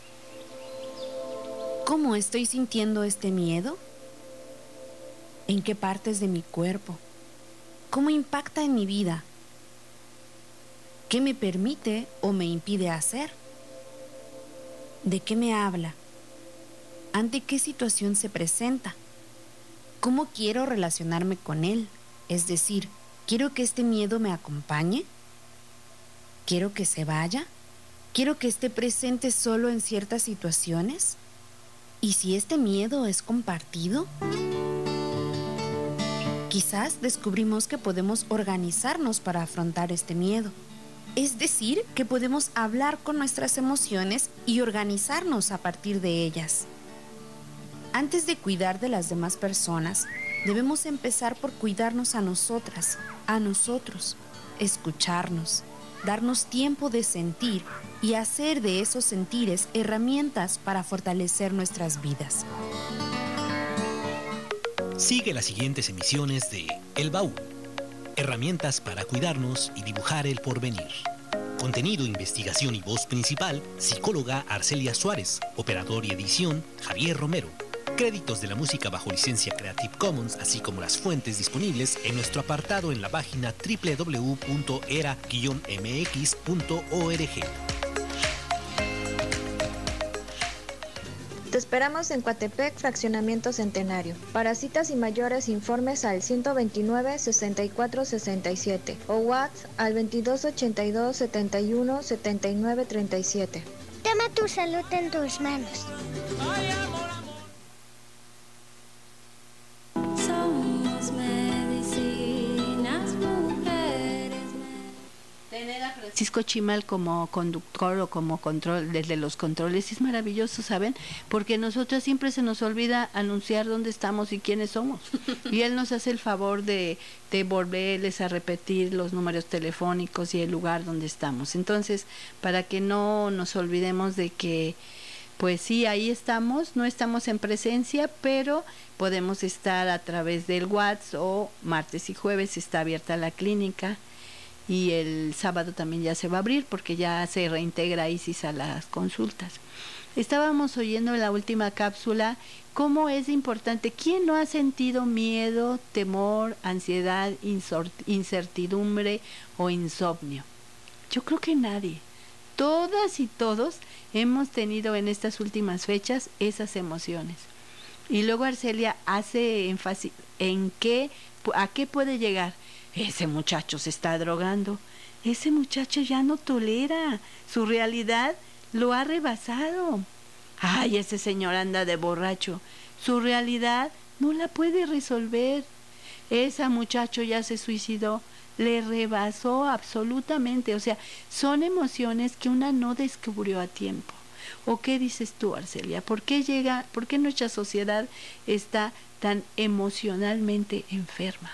¿cómo estoy sintiendo este miedo? ¿En qué partes de mi cuerpo? ¿Cómo impacta en mi vida? ¿Qué me permite o me impide hacer? ¿De qué me habla? ¿Ante qué situación se presenta? ¿Cómo quiero relacionarme con él? Es decir, ¿quiero que este miedo me acompañe? ¿Quiero que se vaya? ¿Quiero que esté presente solo en ciertas situaciones? ¿Y si este miedo es compartido? Quizás descubrimos que podemos organizarnos para afrontar este miedo. Es decir, que podemos hablar con nuestras emociones y organizarnos a partir de ellas. Antes de cuidar de las demás personas, debemos empezar por cuidarnos a nosotras, a nosotros, escucharnos, darnos tiempo de sentir y hacer de esos sentires herramientas para fortalecer nuestras vidas. Sigue las siguientes emisiones de El Baúl. Herramientas para cuidarnos y dibujar el porvenir. Contenido, investigación y voz principal, psicóloga Arcelia Suárez. Operador y edición, Javier Romero. Créditos de la música bajo licencia Creative Commons, así como las fuentes disponibles en nuestro apartado en la página doble u doble u doble u punto era guion eme equis punto org. Te esperamos en Coatepec, Fraccionamiento Centenario. Para citas y mayores informes al ciento veintinueve, sesenta y cuatro sesenta y siete o WhatsApp al veintidós ochenta y dos, setenta y uno, setenta y nueve treinta y siete. Toma tu salud en tus manos. Somos medicinas, mujeres. Tener a Francisco Chimal como conductor o como control desde los controles es maravilloso, ¿saben? Porque nosotros siempre se nos olvida anunciar dónde estamos y quiénes somos. Y él nos hace el favor de, de volverles a repetir los números telefónicos y el lugar donde estamos. Entonces, para que no nos olvidemos de que, pues sí, ahí estamos, no estamos en presencia, pero podemos estar a través del WhatsApp o martes y jueves está abierta la clínica. Y el sábado también ya se va a abrir porque ya se reintegra ISIS a las consultas. Estábamos oyendo en la última cápsula cómo es importante. ¿Quién no ha sentido miedo, temor, ansiedad, incertidumbre o insomnio? Yo creo que nadie. Todas y todos hemos tenido en estas últimas fechas esas emociones. Y luego Arcelia hace énfasis en qué, a qué puede llegar. Ese muchacho se está drogando. Ese muchacho ya no tolera. Su realidad lo ha rebasado. Ay, ese señor anda de borracho. Su realidad no la puede resolver. Ese muchacho ya se suicidó. Le rebasó absolutamente. O sea, son emociones que una no descubrió a tiempo. ¿O qué dices tú, Arcelia? ¿Por qué llega, por qué nuestra sociedad está tan emocionalmente enferma?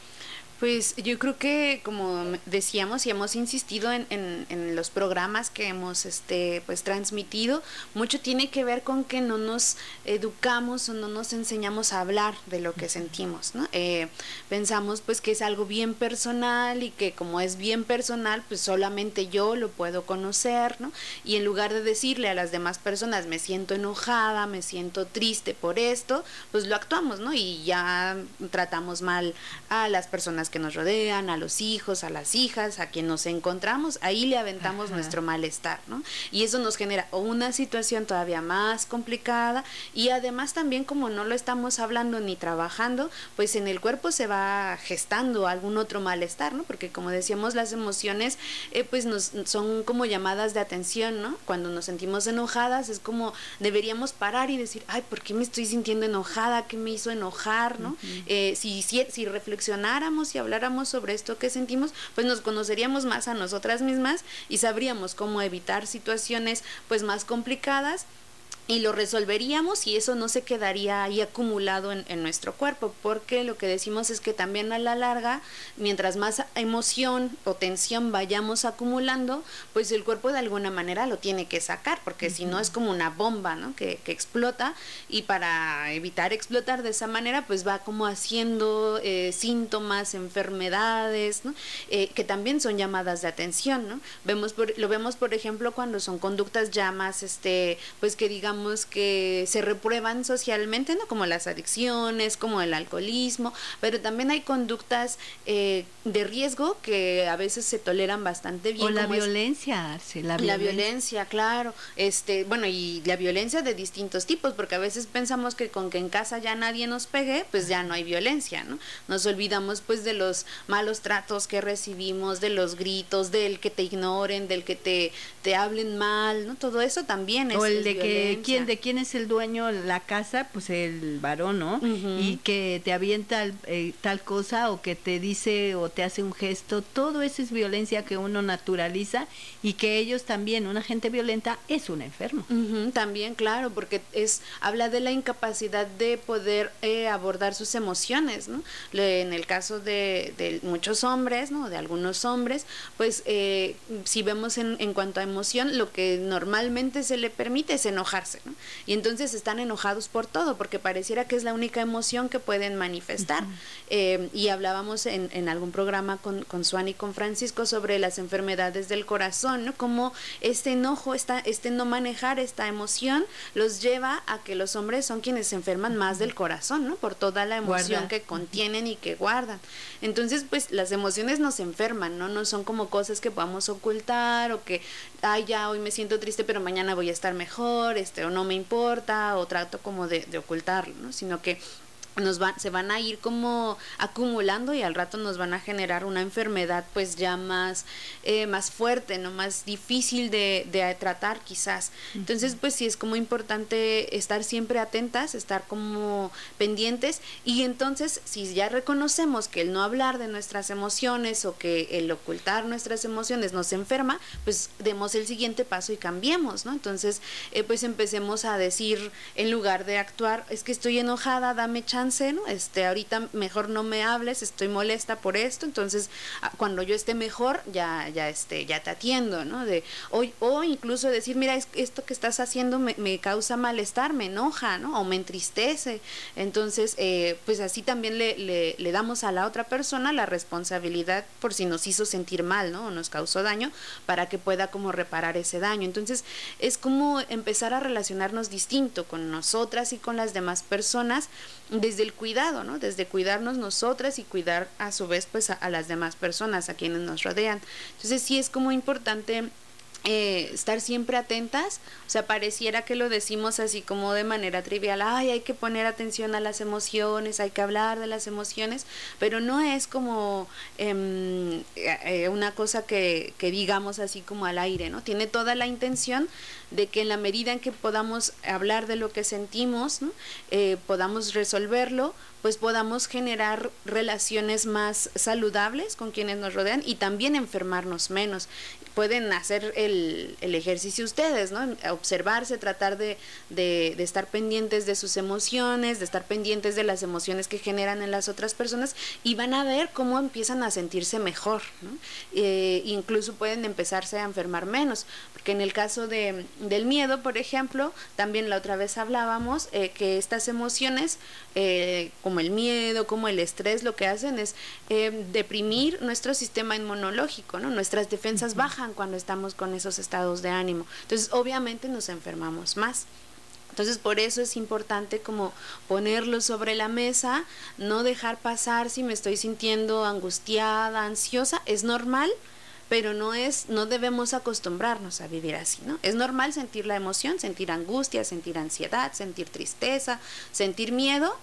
Pues yo creo que, como decíamos y hemos insistido en, en, en los programas que hemos este pues transmitido, mucho tiene que ver con que no nos educamos o no nos enseñamos a hablar de lo que sentimos, ¿no? Eh, pensamos pues que es algo bien personal y que como es bien personal, pues solamente yo lo puedo conocer, ¿no? Y en lugar de decirle a las demás personas, me siento enojada, me siento triste por esto, pues lo actuamos, ¿no? Y ya tratamos mal a las personas que nos rodean, a los hijos, a las hijas, a quien nos encontramos, ahí le aventamos Ajá. nuestro malestar, ¿no? Y eso nos genera una situación todavía más complicada y además también como no lo estamos hablando ni trabajando, pues en el cuerpo se va gestando algún otro malestar, ¿no? Porque como decíamos, las emociones eh, pues nos son como llamadas de atención, ¿no? Cuando nos sentimos enojadas es como deberíamos parar y decir, ay, ¿por qué me estoy sintiendo enojada? ¿Qué me hizo enojar? ¿No? Uh-huh. eh, si, si, si reflexionáramos y habláramos sobre esto que sentimos, pues nos conoceríamos más a nosotras mismas y sabríamos cómo evitar situaciones pues más complicadas y lo resolveríamos y eso no se quedaría ahí acumulado en, en nuestro cuerpo, porque lo que decimos es que también a la larga, mientras más emoción o tensión vayamos acumulando, pues el cuerpo de alguna manera lo tiene que sacar, porque uh-huh. si no es como una bomba, ¿no? que, que explota, y para evitar explotar de esa manera, pues va como haciendo eh, síntomas, enfermedades, ¿no? eh, que también son llamadas de atención, ¿no? Vemos por, lo vemos por ejemplo cuando son conductas ya más, este, pues que digamos que se reprueban socialmente, ¿no? Como las adicciones, como el alcoholismo, pero también hay conductas eh, de riesgo que a veces se toleran bastante bien. O la como violencia, es, sí, la, la violencia. violencia, claro, este, bueno, y la violencia de distintos tipos, porque a veces pensamos que con que en casa ya nadie nos pegue, pues ya no hay violencia, ¿no? Nos olvidamos pues de los malos tratos que recibimos, de los gritos, del que te ignoren, del que te, te hablen mal, ¿no? Todo eso también es, o el es de violencia. que quién de quién es el dueño de la casa, pues el varón, ¿no? Uh-huh. Y que te avienta eh, tal cosa o que te dice o te hace un gesto, todo eso es violencia que uno naturaliza y que ellos también, una gente violenta es un enfermo. Uh-huh, también, claro, porque es habla de la incapacidad de poder eh, abordar sus emociones, ¿no? Le, en el caso de, de muchos hombres, ¿no? De algunos hombres, pues eh, si vemos en, en cuanto a emoción, lo que normalmente se le permite es enojarse, ¿no? Y entonces están enojados por todo, porque pareciera que es la única emoción que pueden manifestar. Uh-huh. Eh, y hablábamos en, en algún programa con, con Suani y con Francisco sobre las enfermedades del corazón, ¿no? Como este enojo, esta, este no manejar esta emoción los lleva a que los hombres son quienes se enferman más del corazón, ¿no? Por toda la emoción Guarda. que contienen y que guardan. Entonces, pues las emociones nos enferman, ¿no? No son como cosas que podamos ocultar o que, ay, ya hoy me siento triste, pero mañana voy a estar mejor, este, o no me importa, o trato como de, de ocultarlo, ¿no? Sino que nos van, se van a ir como acumulando y al rato nos van a generar una enfermedad pues ya más, eh, más fuerte, no más difícil de, de tratar quizás. Entonces pues sí es como importante estar siempre atentas, estar como pendientes y entonces si ya reconocemos que el no hablar de nuestras emociones o que el ocultar nuestras emociones nos enferma, pues demos el siguiente paso y cambiemos, ¿no? Entonces eh, pues empecemos a decir en lugar de actuar, es que estoy enojada, dame chance, ¿no? Este, ahorita mejor no me hables, estoy molesta por esto, entonces cuando yo esté mejor ya, ya, este, ya te atiendo, ¿no? De, o, o incluso decir, mira, es, esto que estás haciendo me, me causa malestar, me enoja, ¿no? O me entristece, entonces, eh, pues así también le, le, le damos a la otra persona la responsabilidad por si nos hizo sentir mal, ¿no? O nos causó daño, para que pueda como reparar ese daño. Entonces, es como empezar a relacionarnos distinto con nosotras y con las demás personas, desde el cuidado, ¿no? Desde cuidarnos nosotras y cuidar a su vez pues a, a las demás personas, a quienes nos rodean. Entonces sí es como importante Eh, estar siempre atentas, o sea, pareciera que lo decimos así como de manera trivial, ay, hay que poner atención a las emociones, hay que hablar de las emociones, pero no es como eh, eh, una cosa que, que digamos así como al aire, ¿no? Tiene toda la intención de que en la medida en que podamos hablar de lo que sentimos, ¿no? eh, podamos resolverlo, pues podamos generar relaciones más saludables con quienes nos rodean y también enfermarnos menos. Pueden hacer el, el ejercicio ustedes, ¿no? Observarse, tratar de, de, de estar pendientes de sus emociones, de estar pendientes de las emociones que generan en las otras personas y van a ver cómo empiezan a sentirse mejor, ¿no? Eh, incluso pueden empezarse a enfermar menos, porque en el caso de, del miedo, por ejemplo, también la otra vez hablábamos eh, que estas emociones, eh, como el miedo, como el estrés, lo que hacen es eh, deprimir nuestro sistema inmunológico, ¿no? Nuestras defensas bajan cuando estamos con esos estados de ánimo. Entonces, obviamente nos enfermamos más. Entonces, por eso es importante como ponerlo sobre la mesa, no dejar pasar si me estoy sintiendo angustiada, ansiosa, es normal, pero no es, no debemos acostumbrarnos a vivir así, ¿no? Es normal sentir la emoción, sentir angustia, sentir ansiedad, sentir tristeza, sentir miedo,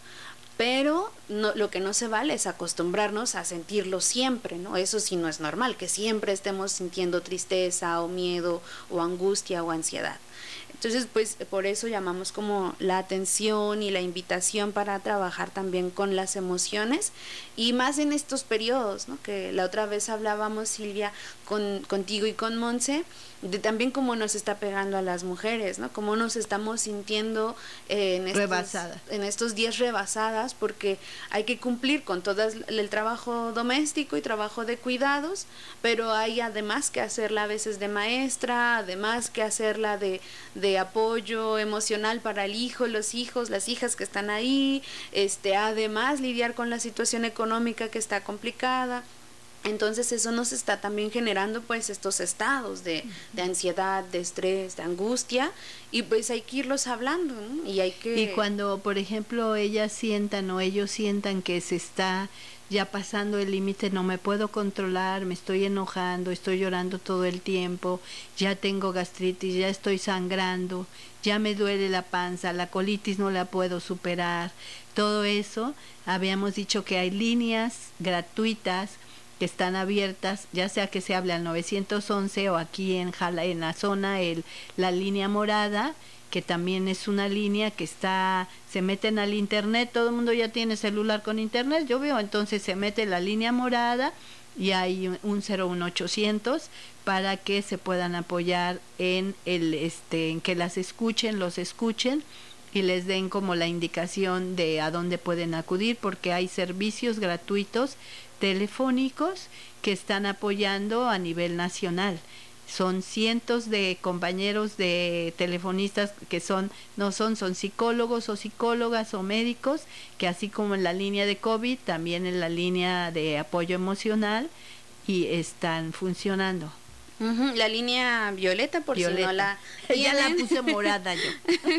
pero no, lo que no se vale es acostumbrarnos a sentirlo siempre, ¿no? Eso sí no es normal, que siempre estemos sintiendo tristeza o miedo o angustia o ansiedad. Entonces, pues por eso llamamos como la atención y la invitación para trabajar también con las emociones y más en estos periodos, ¿no? Que la otra vez hablábamos, Silvia, con, contigo y con Monse, de también cómo nos está pegando a las mujeres, ¿no? Cómo nos estamos sintiendo eh, en, estos, Rebasada. en estos días rebasadas, porque hay que cumplir con todo el trabajo doméstico y trabajo de cuidados, pero hay además que hacerla a veces de maestra, además que hacerla de, de apoyo emocional para el hijo, los hijos, las hijas que están ahí, este, además lidiar con la situación económica que está complicada. Entonces eso nos está también generando pues estos estados de, de ansiedad, de estrés, de angustia y pues hay que irlos hablando, ¿no? Y hay que... Y cuando por ejemplo ellas sientan o ellos sientan que se está ya pasando el límite, no me puedo controlar, me estoy enojando, estoy llorando todo el tiempo, ya tengo gastritis, ya estoy sangrando, ya me duele la panza, la colitis no la puedo superar, todo eso, habíamos dicho que hay líneas gratuitas que están abiertas, ya sea que se hable al nueve once o aquí en Jala, en la zona, el, la línea morada, que también es una línea que está, se meten al internet, todo el mundo ya tiene celular con internet, yo veo, entonces se mete la línea morada y hay un cero uno ochocientos para que se puedan apoyar en el este en que las escuchen, los escuchen y les den como la indicación de a dónde pueden acudir, porque hay servicios gratuitos telefónicos que están apoyando a nivel nacional. Son cientos de compañeros de telefonistas que son, no son, son psicólogos o psicólogas o médicos, que así como en la línea de COVID, también en la línea de apoyo emocional y están funcionando. Uh-huh, la línea violeta, por violeta. Si no la ya la puse morada yo.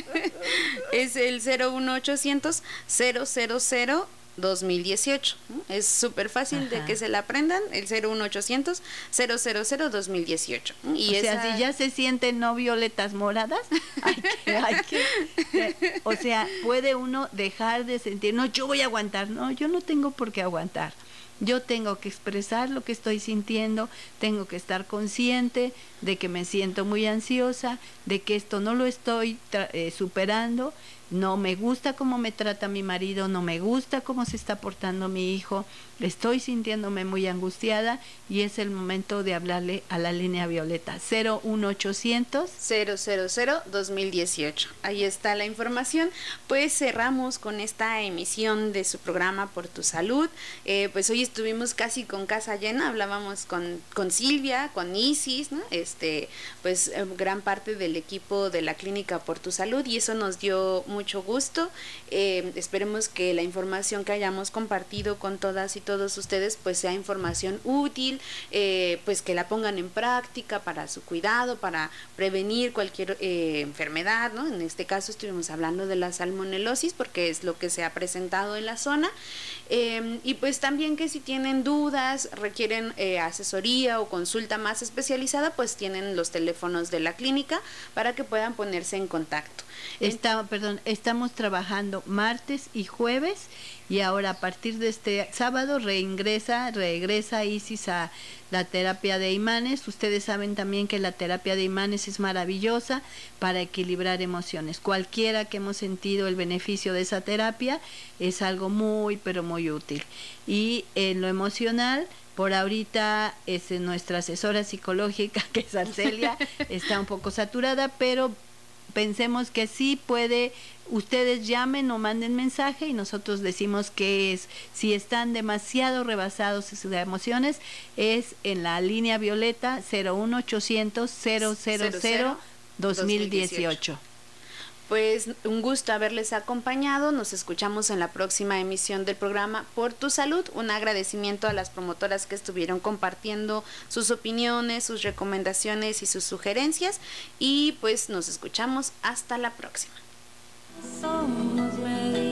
Es el cero uno ochocientos cero cero cero dos mil dieciocho. Es súper fácil. Ajá. De que se la aprendan, el cero uno ochocientos cero cero cero dos mil dieciocho. Y o esa... sea, si ya se sienten no violetas moradas, hay que, hay que, o sea, puede uno dejar de sentir, no, yo voy a aguantar, no, yo no tengo por qué aguantar. Yo tengo que expresar lo que estoy sintiendo, tengo que estar consciente de que me siento muy ansiosa, de que esto no lo estoy eh, superando, no me gusta cómo me trata mi marido, no me gusta cómo se está portando mi hijo, estoy sintiéndome muy angustiada y es el momento de hablarle a la línea violeta cero uno ochocientos cero cero cero dos mil dieciocho. Ahí está la información. Pues cerramos con esta emisión de su programa Por Tu Salud. Eh, pues hoy estuvimos casi con casa llena, hablábamos con, con Silvia, con Isis, ¿no? Este, pues eh, gran parte del equipo de la clínica Por Tu Salud y eso nos dio muy mucho gusto. Eh, esperemos que la información que hayamos compartido con todas y todos ustedes pues sea información útil, eh, pues que la pongan en práctica para su cuidado, para prevenir cualquier eh, enfermedad, ¿no? En este caso estuvimos hablando de la salmonelosis porque es lo que se ha presentado en la zona. Eh, y pues también que si tienen dudas, requieren eh, asesoría o consulta más especializada, pues tienen los teléfonos de la clínica para que puedan ponerse en contacto. Está, perdón, estamos trabajando martes y jueves y ahora a partir de este sábado reingresa, regresa Isis a la terapia de imanes. Ustedes saben también que la terapia de imanes es maravillosa para equilibrar emociones. Cualquiera que hemos sentido el beneficio de esa terapia es algo muy, pero muy útil. Y en lo emocional, por ahorita es nuestra asesora psicológica, que es Arcelia, está un poco saturada, pero pensemos que sí puede, ustedes llamen o manden mensaje y nosotros decimos que es, si están demasiado rebasados en sus emociones, es en la línea violeta cero uno ochocientos cero cero cero dos mil dieciocho. Pues un gusto haberles acompañado, nos escuchamos en la próxima emisión del programa Por Tu Salud. Un agradecimiento a las promotoras que estuvieron compartiendo sus opiniones, sus recomendaciones y sus sugerencias, y pues nos escuchamos hasta la próxima. Somos